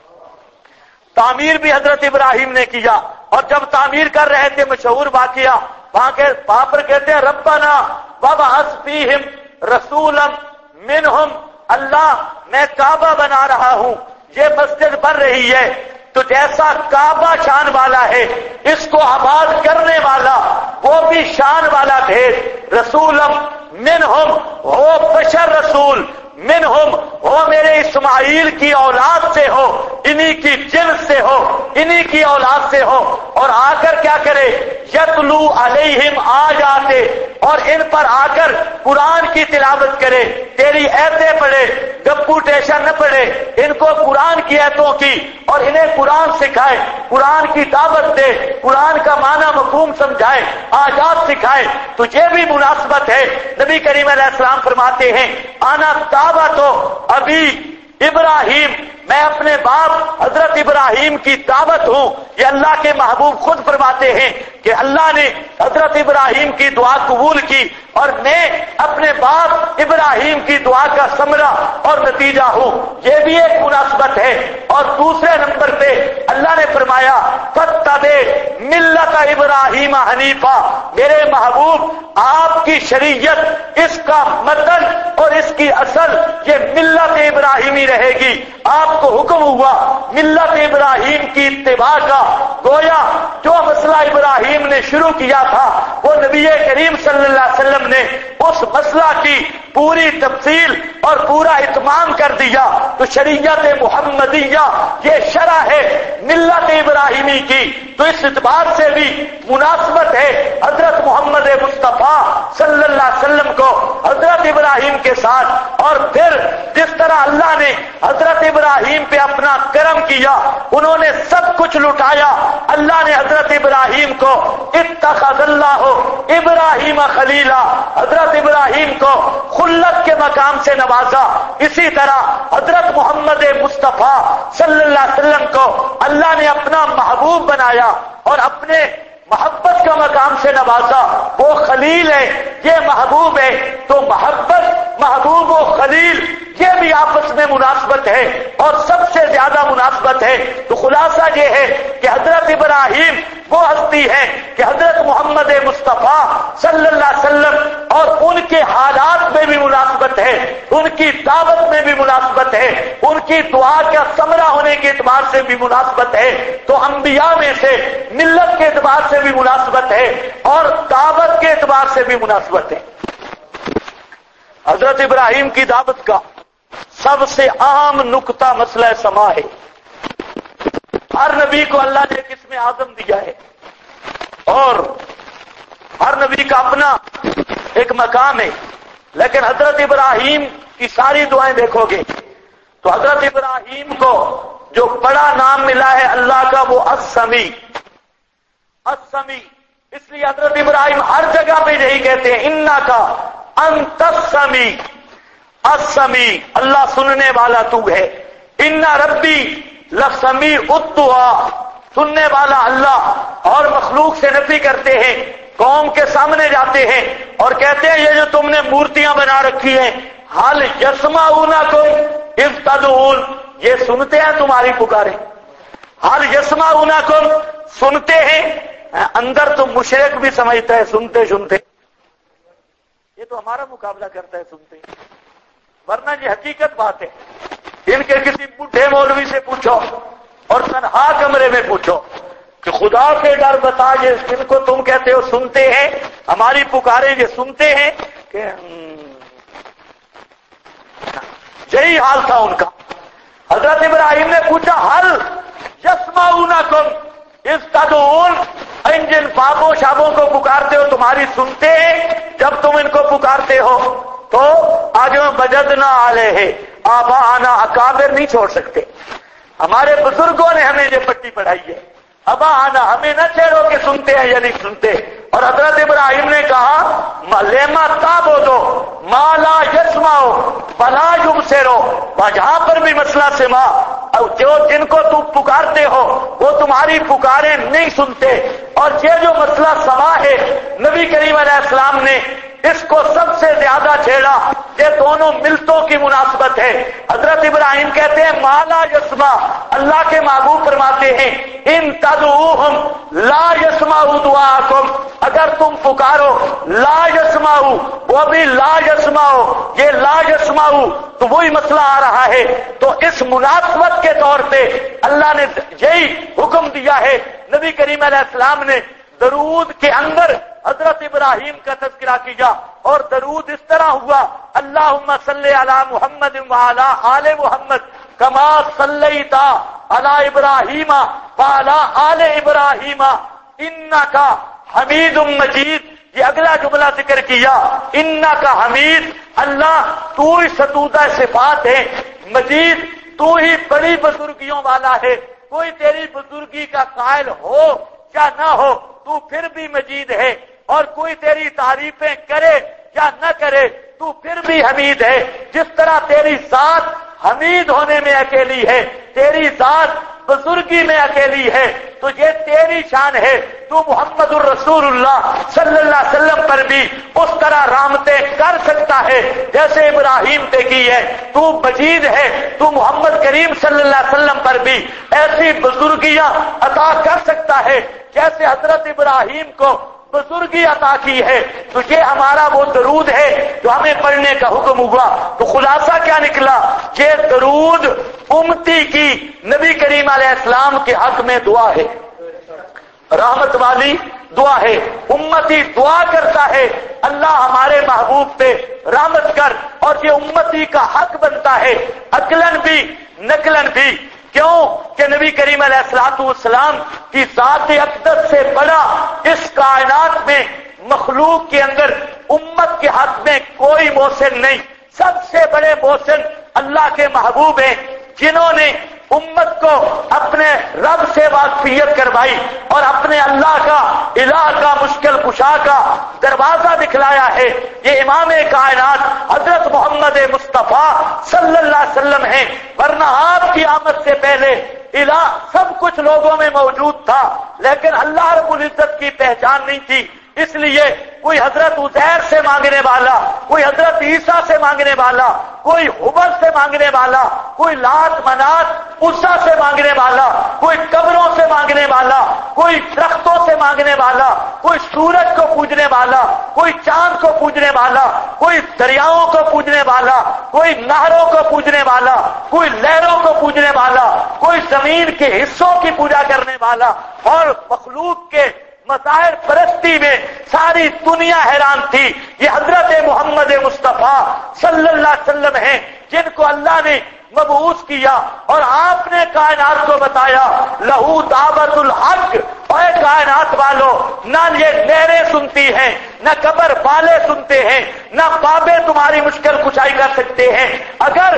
A: تعمیر بھی حضرت ابراہیم نے کیا، اور جب تعمیر کر رہے تھے مشہور واقعہ وہاں پر کہتے ہیں ربنا وابعث فیہم رسولا منہم، اللہ میں کعبہ بنا رہا ہوں، یہ مسجد بن رہی ہے، تو جیسا کعبہ شان والا ہے اس کو آباد کرنے والا وہ بھی شان والا بھیج، رسولم منہم، ہو بشر رسول، منہم ہو میرے اسماعیل کی اولاد سے ہو، انہی کی جنس سے ہو، انہی کی اولاد سے ہو، اور آ کر کیا کرے یتلو علیہم آیاتے، اور ان پر آ کر قرآن کی تلاوت کرے، تیری ایتیں پڑھے، ڈپوٹیشن نہ پڑھے، ان کو قرآن کی ایتوں کی اور انہیں قرآن سکھائے، قرآن کی دعوت دے، قرآن کا معنی مفہوم سمجھائے، آیات سکھائے۔ تو یہ بھی مناسبت ہے۔ نبی کریم علیہ السلام فرماتے ہیں آنا دعوت ہو ابھی ابراہیم، میں اپنے باپ حضرت ابراہیم کی دعوت ہوں۔ یہ اللہ کے محبوب خود فرماتے ہیں کہ اللہ نے حضرت ابراہیم کی دعا قبول کی اور میں اپنے باپ ابراہیم کی دعا کا ثمرہ اور نتیجہ ہوں۔ یہ بھی ایک مناسبت ہے۔ اور دوسرے نمبر پہ اللہ نے فرمایا فاتبع ملت ابراہیم حنیفا، میرے محبوب آپ کی شریعت، اس کا متن اور اس کی اصل یہ ملت ابراہیمی رہے گی، آپ کو حکم ہوا ملت ابراہیم کی اتباع کا، گویا جو مسئلہ ابراہیم نے شروع کیا تھا وہ نبی کریم صلی اللہ علیہ وسلم نے اس مسئلہ کی پوری تفصیل اور پورا اتمام کر دیا۔ تو شریعت محمدیہ یہ شرع ہے ملت ابراہیمی کی، تو اس اعتبار سے بھی مناسبت ہے حضرت محمد مصطفیٰ صلی اللہ علیہ وسلم کو حضرت ابراہیم کے ساتھ۔ اور پھر جس طرح اللہ نے حضرت ابراہیم پہ اپنا کرم کیا، انہوں نے سب کچھ لٹایا، اللہ نے حضرت ابراہیم کو اتخذ اللہ ابراہیم خلیلا، حضرت ابراہیم کو خلت کے مقام سے نوازا۔ اسی طرح حضرت محمد مصطفیٰ صلی اللہ علیہ وسلم کو اللہ نے اپنا محبوب بنایا اور اپنے محبت کا مقام سے نوازا۔ وہ خلیل ہے، یہ محبوب ہے، تو محبت، محبوب و خلیل یہ بھی آپس میں مناسبت ہے اور سب سے زیادہ مناسبت ہے۔ تو خلاصہ یہ ہے کہ حضرت ابراہیم وہ ہستی ہے کہ حضرت محمد مصطفیٰ صلی اللہ علیہ وسلم اور ان کے حالات میں بھی مناسبت ہے، ان کی دعوت میں بھی مناسبت ہے، ان کی دعا کا ثمرہ ہونے کے اعتبار سے بھی مناسبت ہے۔ تو انبیاء میں سے ملت کے اعتبار سے بھی مناسبت ہے اور دعوت کے اعتبار سے بھی مناسبت ہے۔ حضرت ابراہیم کی دعوت کا سب سے اہم نقطہ مسئلہ سما ہے۔ ہر نبی کو اللہ نے ایک اسم اعظم دیا ہے اور ہر نبی کا اپنا ایک مقام ہے، لیکن حضرت ابراہیم کی ساری دعائیں دیکھو گے تو حضرت ابراہیم کو جو بڑا نام ملا ہے اللہ کا وہ السمیع، السمیع۔ اس لیے حضرت ابراہیم ہر جگہ پہ یہی کہتے ہیں انکا انت السمیع، السمیع، اللہ سننے والا تو ہے۔ ان ربی لسمیع الدعاء، سننے والا اللہ۔ اور مخلوق سے نفی کرتے ہیں، قوم کے سامنے جاتے ہیں اور کہتے ہیں یہ جو تم نے مورتیاں بنا رکھی ہیں حل یسمعونکم اذ تدعون، یہ سنتے ہیں تمہاری پکاریں؟ حل یسمعونکم، سنتے ہیں؟ اندر تو مشرک بھی سمجھتا ہے سنتے سنتے، یہ تو ہمارا مقابلہ کرتا ہے سنتے، ورنہ یہ حقیقت بات ہے۔ ان کے کسی بڈھے مولوی سے پوچھو اور تنہا کمرے میں پوچھو کہ خدا سے ڈر بتا، یہ جن کو تم کہتے ہو سنتے ہیں، ہماری پکاریں یہ سنتے ہیں؟ کہ یہی حال تھا ان کا۔ حضرت ابراہیم نے پوچھا حل یسمعونکم اذ تدعون، ان جن پاپوں شابوں کو پکارتے ہو تمہاری سنتے ہیں جب تم ان کو پکارتے ہو؟ تو آج بجدنا علیہ آباءنا، اکابر نہیں چھوڑ سکتے، ہمارے بزرگوں نے ہمیں یہ پٹی پڑھائی ہے، آباءنا، ہمیں نہ چھیڑو کہ سنتے ہیں یا نہیں سنتے۔ اور حضرت ابراہیم نے کہا لیما تعبدو ما لا یسمع ولا یبصر، جہاں پر بھی مسئلہ سما، جو جن کو تم پکارتے ہو وہ تمہاری پکاریں نہیں سنتے۔ اور یہ جو مسئلہ سما ہے نبی کریم علیہ السلام نے اس کو سب سے زیادہ چھیڑا، یہ دونوں ملتوں کی مناسبت ہے۔ حضرت ابراہیم کہتے ہیں ما لا یسمع، اللہ کے محبوب فرماتے ہیں ان تدعوہم لا یسمعوا دعاءکم، اگر تم پکارو لا یسمعوا، وہ بھی لا یسمعوا، یہ لا یسمعوا تو وہی مسئلہ آ رہا ہے۔ تو اس مناسبت کے طور پہ اللہ نے یہی حکم دیا ہے۔ نبی کریم علیہ السلام نے درود کے اندر حضرت ابراہیم کا تذکرہ کیا اور درود اس طرح ہوا اللہم صلی علی محمد وعلی آل محمد کما صلیت علی ابراہیم وعلی آل ابراہیم انکا حمید مجید۔ یہ اگلا جملہ ذکر کیا انکا حمید، اللہ تو ہی ستودہ صفات ہے، مجید تو ہی بڑی بزرگیوں والا ہے، کوئی تیری بزرگی کا قائل ہو یا نہ ہو تو پھر بھی مجید ہے، اور کوئی تیری تعریفیں کرے یا نہ کرے تو پھر بھی حمید ہے۔ جس طرح تیری ذات حمید ہونے میں اکیلی ہے، تیری ذات بزرگی میں اکیلی ہے، تو یہ تیری شان ہے۔ تو محمد الرسول اللہ صلی اللہ علیہ وسلم پر بھی اس طرح رحمتیں کر سکتا ہے جیسے ابراہیم پہ کی ہے۔ تو مجید ہے، تو محمد کریم صلی اللہ علیہ وسلم پر بھی ایسی بزرگیاں عطا کر سکتا ہے جیسے حضرت ابراہیم کو بزرگی عطا کی ہے، تو یہ ہمارا وہ درود ہے جو ہمیں پڑھنے کا حکم ہوا۔ تو خلاصہ کیا نکلا؟ یہ درود امتی کی نبی کریم علیہ السلام کے حق میں دعا ہے، رحمت والی دعا ہے۔ امتی دعا کرتا ہے اللہ ہمارے محبوب پہ رحمت کر، اور یہ امتی کا حق بنتا ہے عقلاً بھی نقلاً بھی۔ کیوں کہ نبی کریم علیہ الصلوۃ والسلام کی ذات اقدس سے بڑا اس کائنات میں مخلوق کے اندر امت کے حق میں کوئی محسن نہیں۔ سب سے بڑے محسن اللہ کے محبوب ہیں، جنہوں نے امت کو اپنے رب سے واقفیت کروائی اور اپنے اللہ کا الہ کا مشکل کشا کا دروازہ دکھلایا ہے۔ یہ امام کائنات حضرت محمد مصطفیٰ صلی اللہ علیہ وسلم ہیں، ورنہ آپ کی آمد سے پہلے الہ سب کچھ لوگوں میں موجود تھا، لیکن اللہ رب العزت کی پہچان نہیں تھی۔ اس لیے کوئی حضرت عزیر سے مانگنے والا، کوئی حضرت عیسیٰ سے مانگنے والا، کوئی حبل سے مانگنے والا، کوئی لات منات عزا سے مانگنے والا، کوئی قبروں سے مانگنے والا، کوئی درختوں سے مانگنے والا، کوئی سورج کو پوجنے والا، کوئی چاند کو پوجنے والا، کوئی دریاؤں کو پوجنے والا، کوئی نہروں کو پوجنے والا، کوئی لہروں کو پوجنے والا، کوئی زمین کے حصوں کی پوجا کرنے والا، اور مخلوق کے مظاہر پرستی میں ساری دنیا حیران تھی۔ یہ حضرت محمد مصطفیٰ صلی اللہ علیہ وسلم ہیں جن کو اللہ نے مبعوث کیا، اور آپ نے کائنات کو بتایا لہو دعوت الحق۔ اے کائنات والو، نہ یہ نہریں سنتی ہیں، نہ قبر والے سنتے ہیں، نہ بابے تمہاری مشکل کشائی کر سکتے ہیں۔ اگر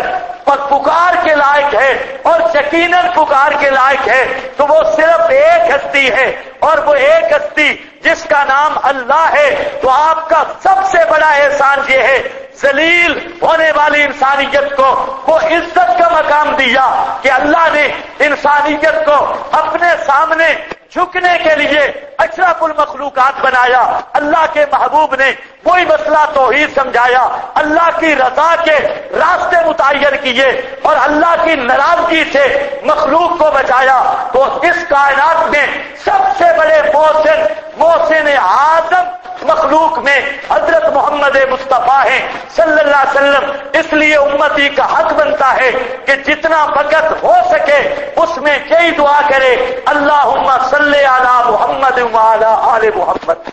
A: پکار کے لائق ہے اور یقیناً پکار کے لائق ہے تو وہ صرف ایک ہستی ہے، اور وہ ایک ہستی جس کا نام اللہ ہے۔ تو آپ کا سب سے بڑا احسان یہ ہے ذلیل ہونے والی انسانیت کو وہ عزت کا مقام دیا کہ اللہ نے انسانیت کو اپنے سامنے جھکنے کے لیے اشرف المخلوقات بنایا۔ اللہ کے محبوب نے وہی مسئلہ توحید سمجھایا، اللہ کی رضا کے راستے متعین کیے اور اللہ کی ناراضگی سے مخلوق کو بچایا۔ تو اس کائنات میں سب سے بڑے محسن اعظم مخلوق میں حضرت محمد مصطفیٰ ہیں صلی اللہ علیہ وسلم۔ اس لیے امتی کا حق بنتا ہے کہ جتنا وقت ہو سکے اس میں یہی دعا کرے اللہم صلی علی محمد وعلی آل محمد،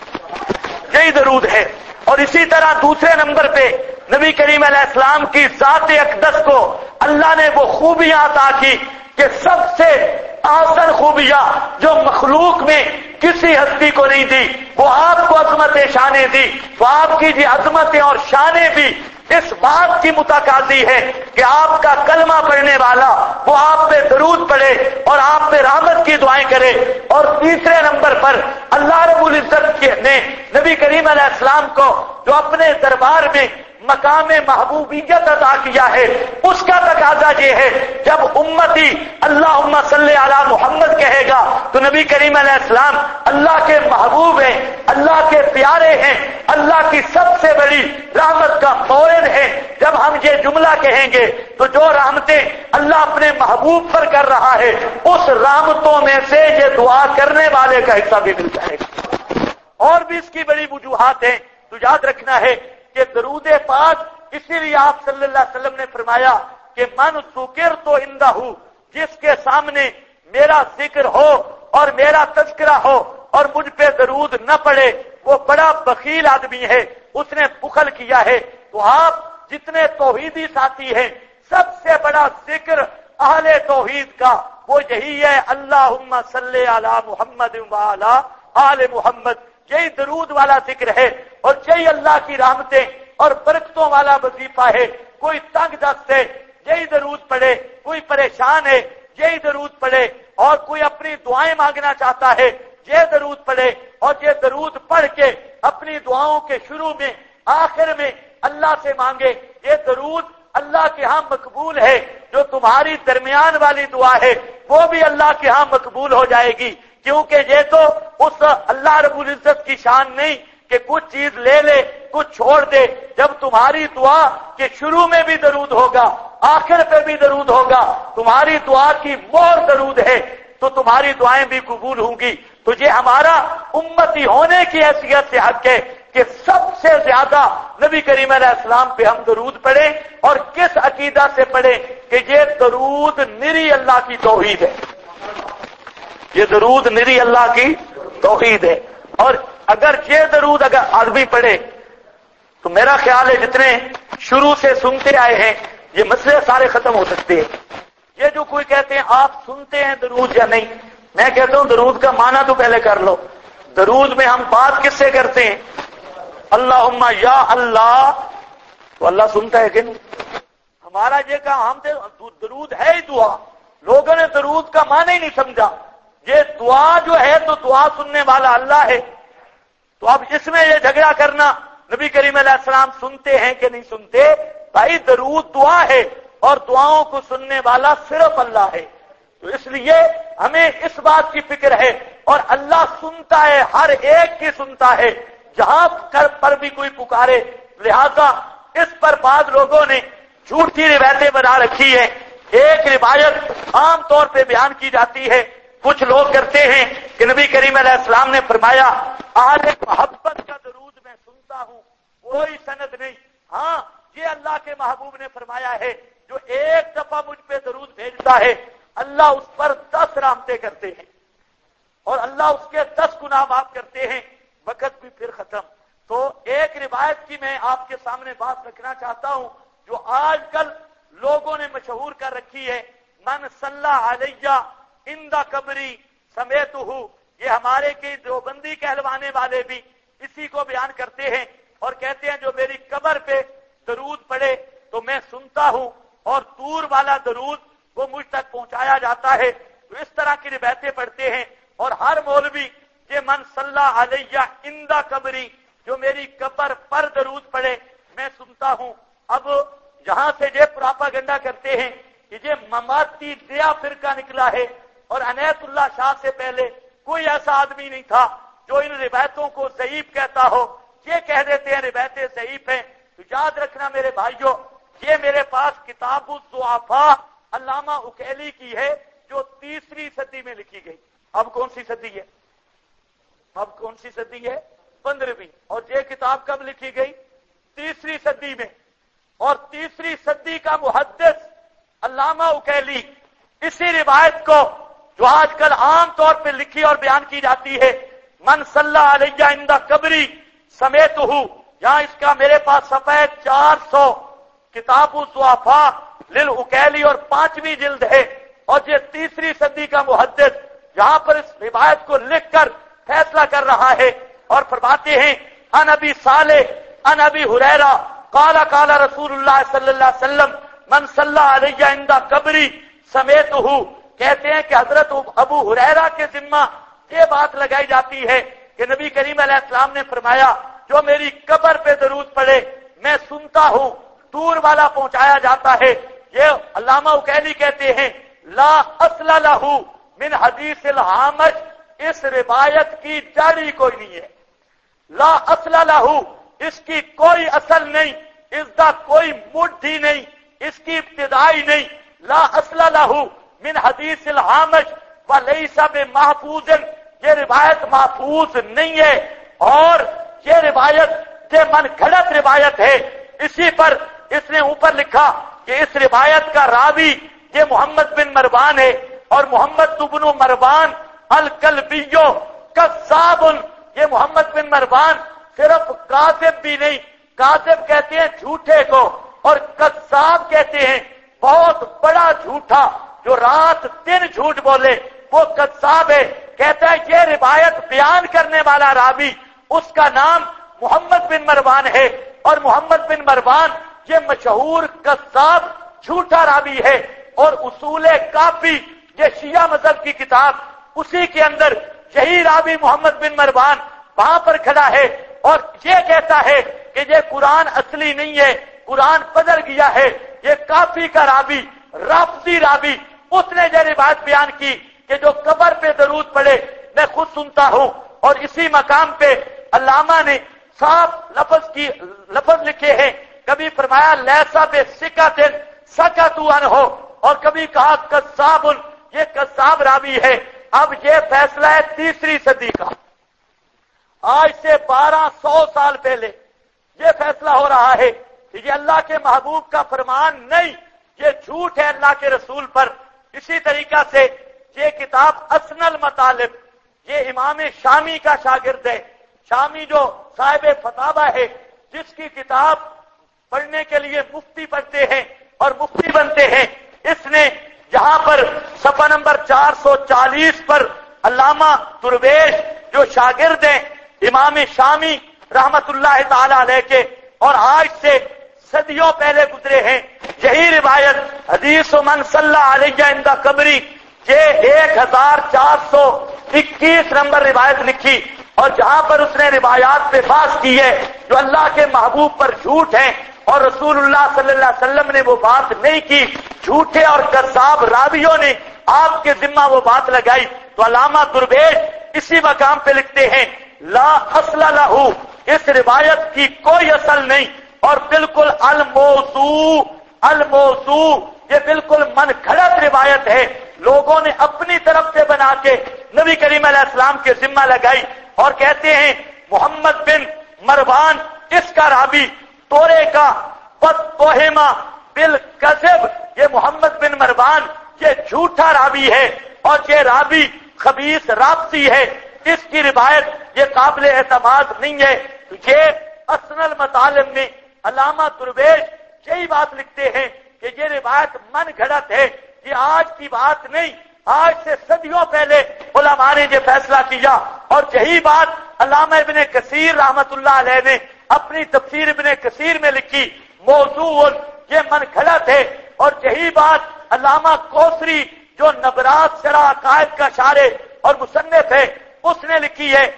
A: یہی درود ہے۔ اور اسی طرح دوسرے نمبر پہ نبی کریم علیہ السلام کی ذات اقدس کو اللہ نے وہ خوبیاں عطا کی کہ سب سے احسن خوبیاں جو مخلوق میں کسی ہستی کو نہیں دی وہ آپ کو عظمت شانیں دی۔ تو آپ کی جی عظمتیں اور شانیں بھی اس بات کی متقاضی ہے کہ آپ کا کلمہ پڑھنے والا وہ آپ پہ درود پڑھے اور آپ پہ رحمت کی دعائیں کرے۔ اور تیسرے نمبر پر اللہ رب العزت نے نبی کریم علیہ السلام کو جو اپنے دربار میں مقام محبوبیت عطا کیا ہے اس کا تقاضا یہ ہے جب امتی اللہم صلی علی محمد کہے گا تو نبی کریم علیہ السلام اللہ کے محبوب ہیں، اللہ کے پیارے ہیں، اللہ کی سب سے بڑی رحمت کا مورد ہے۔ جب ہم یہ جملہ کہیں گے تو جو رحمتیں اللہ اپنے محبوب پر کر رہا ہے اس رحمتوں میں سے یہ دعا کرنے والے کا حصہ بھی مل جائے گا۔ اور بھی اس کی بڑی وجوہات ہیں، تو یاد رکھنا ہے کہ درود پاک اسی لیے آپ صلی اللہ علیہ وسلم نے فرمایا کہ من ذکر تو عندہ، جس کے سامنے میرا ذکر ہو اور میرا تذکرہ ہو اور مجھ پہ درود نہ پڑے وہ بڑا بخیل آدمی ہے، اس نے بخل کیا ہے۔ تو آپ جتنے توحیدی ساتھی ہیں سب سے بڑا ذکر اہل توحید کا وہ یہی ہے اللہم صلی علی محمد وعلی آل محمد، یہی درود والا ذکر ہے اور یہی اللہ کی رحمتیں اور برکتوں والا وظیفہ ہے۔ کوئی تنگ دست ہے یہی درود پڑھے، کوئی پریشان ہے یہی درود پڑھے، اور کوئی اپنی دعائیں مانگنا چاہتا ہے یہ درود پڑھے، اور یہ درود پڑھ کے اپنی دعاؤں کے شروع میں آخر میں اللہ سے مانگے۔ یہ درود اللہ کے ہاں مقبول ہے، جو تمہاری درمیان والی دعا ہے وہ بھی اللہ کے ہاں مقبول ہو جائے گی، کیونکہ یہ تو اس اللہ رب العزت کی شان نہیں کہ کچھ چیز لے لے کچھ چھوڑ دے۔ جب تمہاری دعا کے شروع میں بھی درود ہوگا آخر پہ بھی درود ہوگا، تمہاری دعا کی مہر درود ہے تو تمہاری دعائیں بھی قبول ہوں گی۔ تجھے ہمارا امتی ہونے کی حیثیت سے حق ہے کہ سب سے زیادہ نبی کریم علیہ السلام پہ ہم درود پڑھیں، اور کس عقیدہ سے پڑھیں کہ یہ درود نری اللہ کی توحید ہے، یہ درود نری اللہ کی توحید ہے۔ اور اگر یہ درود اگر آدمی پڑھے تو میرا خیال ہے جتنے شروع سے سنتے آئے ہیں یہ مسئلے سارے ختم ہو سکتے ہیں۔ یہ جو کوئی کہتے ہیں آپ سنتے ہیں درود یا نہیں، میں کہتا ہوں درود کا معنی تو پہلے کر لو۔ درود میں ہم بات کس سے کرتے ہیں؟ اللہم یا اللہ، تو اللہ سنتا ہے کہ نہیں؟ ہمارا یہ کہا ہم درود ہے ہی دعا، لوگوں نے درود کا معنی ہی نہیں سمجھا۔ یہ دعا جو ہے تو دعا سننے والا اللہ ہے، تو اب اس میں یہ جھگڑا کرنا نبی کریم علیہ السلام سنتے ہیں کہ نہیں سنتے؟ بھائی درود دعا ہے اور دعاؤں کو سننے والا صرف اللہ ہے، تو اس لیے ہمیں اس بات کی فکر ہے، اور اللہ سنتا ہے، ہر ایک کی سنتا ہے جہاں پر بھی کوئی پکارے۔ لہذا اس پر بعض لوگوں نے جھوٹی روایتیں بنا رکھی ہے۔ ایک روایت عام طور پہ بیان کی جاتی ہے، کچھ لوگ کرتے ہیں کہ نبی کریم علیہ السلام نے فرمایا اہل محبت کا درود میں سنتا ہوں، کوئی سند نہیں۔ ہاں یہ اللہ کے محبوب نے فرمایا ہے جو ایک دفعہ مجھ پہ درود بھیجتا ہے اللہ اس پر 10 رحمتیں کرتے ہیں، اور اللہ اس کے 10 گناہ معاف کرتے ہیں۔ وقت بھی پھر ختم، تو ایک روایت کی میں آپ کے سامنے بات رکھنا چاہتا ہوں جو آج کل لوگوں نے مشہور کر رکھی ہے، من صلی علیہ عند قبری سمیتہ۔ یہ ہمارے کے دیوبندی کہلوانے والے بھی اسی کو بیان کرتے ہیں اور کہتے ہیں جو میری قبر پہ درود پڑے تو میں سنتا ہوں، اور دور والا درود وہ مجھ تک پہنچایا جاتا ہے۔ تو اس طرح کی روایتیں پڑھتے ہیں، اور ہر مولوی یہ من صلی علیہ عند قبری، جو میری قبر پر درود پڑے میں سنتا ہوں۔ اب جہاں سے یہ پراپاگنڈا کرتے ہیں کہ یہ مماتی دیا فرقہ نکلا ہے، اور عنایت اللہ شاہ سے پہلے کوئی ایسا آدمی نہیں تھا جو ان روایتوں کو ضعیف کہتا ہو، یہ کہہ دیتے ہیں روایتیں ضعیف ہیں۔ تو یاد رکھنا میرے بھائیوں، یہ میرے پاس کتاب الضعفاء علامہ اکیلی کی ہے جو 3 صدی میں لکھی گئی۔ اب کون سی صدی ہے؟ اب کون سی صدی ہے؟ 15ویں۔ اور یہ کتاب کب لکھی گئی؟ 3 صدی میں۔ اور 3 صدی کا محدث علامہ اکیلی اسی روایت کو جو آج کل عام طور پہ لکھی اور بیان کی جاتی ہے، من صلی علیہ عند قبری سمیتہ، یہاں اس کا میرے پاس صفحہ 400 کتاب الضعفاء للاکیلی اور 5ویں جلد ہے، اور یہ 3 صدی کا محدث یہاں پر اس روایت کو لکھ کر فیصلہ کر رہا ہے، اور فرماتے ہیں عن ابی صالح عن ابی ہریرہ قال قال رسول اللہ صلی اللہ علیہ وسلم من صلی علیہ عند قبری سمیتہ۔ کہتے ہیں کہ حضرت ابو ہریرہ کے ذمہ یہ بات لگائی جاتی ہے کہ نبی کریم علیہ السلام نے فرمایا جو میری قبر پہ درود پڑے میں سنتا ہوں، دور والا پہنچایا جاتا ہے۔ یہ علامہ اکیلی کہتے ہیں لا اصل لہ من حدیث الحامج، اس روایت کی جڑ ہی کوئی نہیں ہے، لا اصل لہ، اس کی کوئی اصل نہیں، اس کا کوئی مڈ ہی نہیں، اس کی ابتدائی نہیں، لا اصل لہ من حدیث الحامج ولیس بمحفوظ، یہ روایت محفوظ نہیں ہے، اور یہ روایت یہ من گھڑت روایت ہے۔ اسی پر اس نے اوپر لکھا کہ اس روایت کا راوی یہ محمد بن مروان ہے، اور محمد بن مروان الکلبیو کذاب، یہ محمد بن مروان صرف کاذب بھی نہیں، کاذب کہتے ہیں جھوٹے کو، اور کذاب کہتے ہیں بہت بڑا جھوٹا جو رات دن جھوٹ بولے وہ کذاب ہے۔ کہتا ہے یہ روایت بیان کرنے والا راوی اس کا نام محمد بن مروان ہے، اور محمد بن مروان یہ مشہور کذاب جھوٹا راوی ہے، اور اصول کافی یہ شیعہ مذہب کی کتاب اسی کے اندر یہی راوی محمد بن مروان وہاں پر کھڑا ہے، اور یہ کہتا ہے کہ یہ قرآن اصلی نہیں ہے، قرآن بدل گیا ہے۔ یہ کافی کا راوی رافضی راوی اس نے یہ روایت بیان کی کہ جو قبر پہ درود پڑے میں خود سنتا ہوں، اور اسی مقام پہ علامہ نے صاف لفظ لکھے ہیں، کبھی فرمایا لیسا بے سکاتن سکاتو عنہ، اور کبھی کہا کذاب، یہ کذاب راوی ہے۔ اب یہ فیصلہ ہے 3 صدی کا، آج سے 1200 سال پہلے یہ فیصلہ ہو رہا ہے کہ یہ اللہ کے محبوب کا فرمان نہیں، یہ جھوٹ ہے اللہ کے رسول پر۔ اسی طریقہ سے یہ کتاب اسن المطالب، یہ امام شامی کا شاگرد ہے، شامی جو صاحب فتاوی ہے، جس کی کتاب پڑھنے کے لیے مفتی پڑھتے ہیں اور مفتی بنتے ہیں، اس نے جہاں پر صفحہ نمبر 440 پر علامہ درویش جو شاگرد ہیں امام شامی رحمت اللہ تعالی علیہ کے اور آج سے صدیوں پہلے گزرے ہیں، یہی روایت حدیث من صلی علیہ عند قبری یہ 1421 نمبر روایت لکھی، اور جہاں پر اس نے روایات پہ بحث کی ہے جو اللہ کے محبوب پر جھوٹ ہیں اور رسول اللہ صلی اللہ علیہ وسلم نے وہ بات نہیں کی، جھوٹے اور کذاب راویوں نے آپ کے ذمہ وہ بات لگائی، تو علامہ درویش اسی مقام پہ لکھتے ہیں لا اصل لہ، اس روایت کی کوئی اصل نہیں، اور بالکل الموضوع یہ بالکل من گھڑت روایت ہے، لوگوں نے اپنی طرف سے بنا کے نبی کریم علیہ السلام کے ذمہ لگائی، اور کہتے ہیں محمد بن مروان اس کا راوی تورے کا توہما بالکذب، یہ محمد بن مروان یہ جھوٹا راوی ہے اور یہ راوی خبیث رابطی ہے، اس کی روایت یہ قابل اعتماد نہیں ہے۔ یہ اسن المطالب میں علامہ درویش یہی بات لکھتے ہیں کہ یہ روایت من گھڑت ہے، یہ آج کی بات نہیں، آج سے صدیوں پہلے علماء نے یہ فیصلہ کیا، اور یہی بات علامہ ابن کثیر رحمت اللہ علیہ نے اپنی تفسیر ابن کثیر میں لکھی، موضوع یہ من گھڑت ہے، اور یہی بات علامہ کوثری جو نبرات شرح عقائد کا شارح اور مصنف ہے اس نے لکھی ہے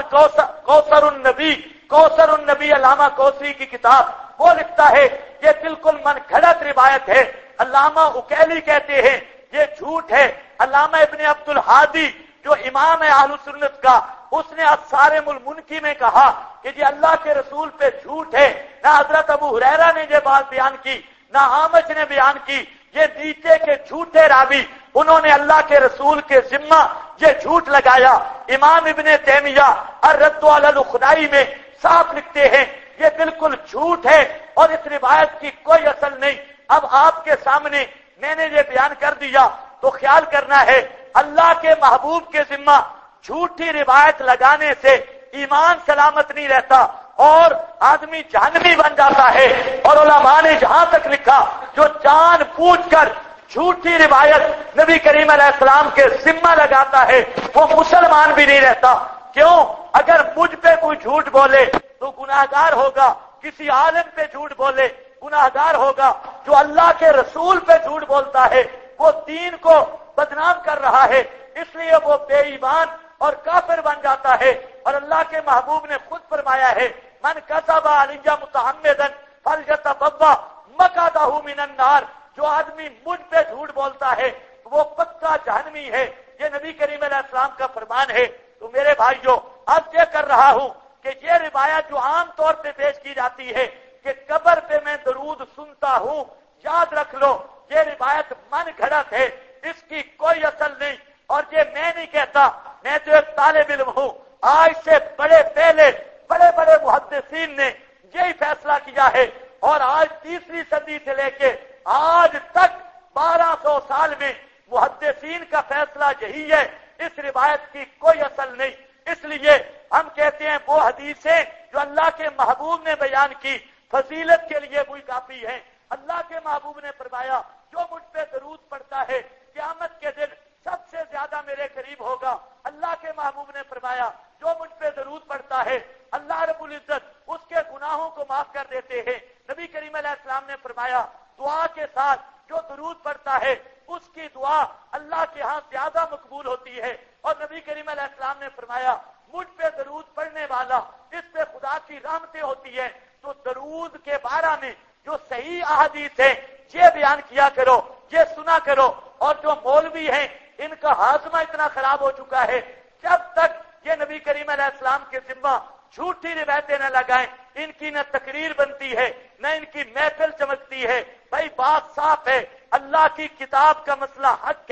A: کوثر النبی علامہ کوثری کی کتاب، وہ لکھتا ہے یہ بالکل من گھڑت روایت ہے، علامہ اکیلی کہتے ہیں یہ جھوٹ ہے، علامہ ابن عبد الحادی جو امام ہے اہل سنت کا، اس نے الصارم المنکی میں کہا کہ یہ اللہ کے رسول پہ جھوٹ ہے، نہ حضرت ابو ہریرہ نے یہ بات بیان کی نہ اعمش نے بیان کی، یہ نیچے کے جھوٹے راوی انہوں نے اللہ کے رسول کے ذمہ یہ جھوٹ لگایا۔ امام ابن تیمیہ الرد علی الخدائی میں صاف لکھتے ہیں یہ بالکل جھوٹ ہے اور اس روایت کی کوئی اصل نہیں۔ اب آپ کے سامنے میں نے یہ بیان کر دیا تو خیال کرنا ہے اللہ کے محبوب کے ذمہ جھوٹی روایت لگانے سے ایمان سلامت نہیں رہتا اور آدمی جہنمی بن جاتا ہے، اور علماء نے جہاں تک لکھا جو جان بوجھ کر جھوٹی روایت نبی کریم علیہ السلام کے ذمہ لگاتا ہے وہ مسلمان بھی نہیں رہتا۔ کیوں؟ اگر مجھ پہ کوئی جھوٹ بولے تو گناہگار ہوگا، کسی عالم پہ جھوٹ بولے گناہگار ہوگا، جو اللہ کے رسول پہ جھوٹ بولتا ہے وہ دین کو بدنام کر رہا ہے، اس لیے وہ بے ایمان اور کافر بن جاتا ہے۔ اور اللہ کے محبوب نے خود فرمایا ہے من کذب علی متعمدا فلیتبوأ مقعدہ من النار، جو آدمی مجھ پہ جھوٹ بولتا ہے وہ پکا جہنمی ہے، یہ نبی کریم علیہ السلام کا فرمان ہے۔ تو میرے بھائیوں اب یہ کر رہا ہوں کہ یہ روایت جو عام طور پہ پیش کی جاتی ہے کہ قبر پہ میں درود سنتا ہوں، یاد رکھ لو یہ روایت من گھڑت ہے، اس کی کوئی اصل نہیں، اور یہ میں نہیں کہتا، میں تو ایک طالب علم ہوں، آج سے بڑے پہلے بڑے بڑے محدثین نے یہی فیصلہ کیا ہے، اور آج 3 صدی سے لے کے آج تک 1200 سال میں محدثین کا فیصلہ یہی ہے، اس روایت کی کوئی اصل نہیں۔ اس لیے ہم کہتے ہیں وہ حدیثیں جو اللہ کے محبوب نے بیان کی فضیلت کے لیے وہی کافی ہے۔ اللہ کے محبوب نے فرمایا جو مجھ پہ درود پڑتا ہے قیامت کے دن سب سے زیادہ میرے قریب ہوگا۔ اللہ کے محبوب نے فرمایا جو مجھ پہ درود پڑتا ہے اللہ رب العزت اس کے گناہوں کو معاف کر دیتے ہیں۔ نبی کریم علیہ السلام نے فرمایا دعا کے ساتھ جو درود پڑتا ہے اس کی دعا اللہ کے ہاں زیادہ مقبول ہوتی ہے، اور نبی کریم علیہ السلام نے فرمایا مجھ پہ درود پڑھنے والا اس پہ خدا کی رحمتیں ہوتی ہے۔ تو درود کے بارے میں جو صحیح احادیث ہے یہ بیان کیا کرو، یہ سنا کرو، اور جو مولوی ہیں ان کا ہاضمہ اتنا خراب ہو چکا ہے، جب تک یہ نبی کریم علیہ السلام کے ذمہ جھوٹی روایتیں نہ لگائیں ان کی نہ تقریر بنتی ہے نہ ان کی محفل چمکتی ہے۔ بھائی بات صاف ہے، اللہ کی کتاب کا مسئلہ حق ہے،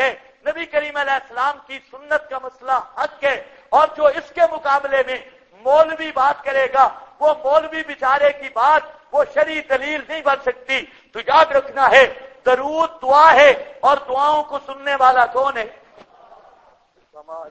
A: نبی کریم علیہ السلام کی سنت کا مسئلہ حق ہے، اور جو اس کے مقابلے میں مولوی بات کرے گا وہ مولوی بیچارے کی بات وہ شرعی دلیل نہیں بن سکتی۔ تو یاد رکھنا ہے درود دعا ہے، اور دعاؤں کو سننے والا کون ہے؟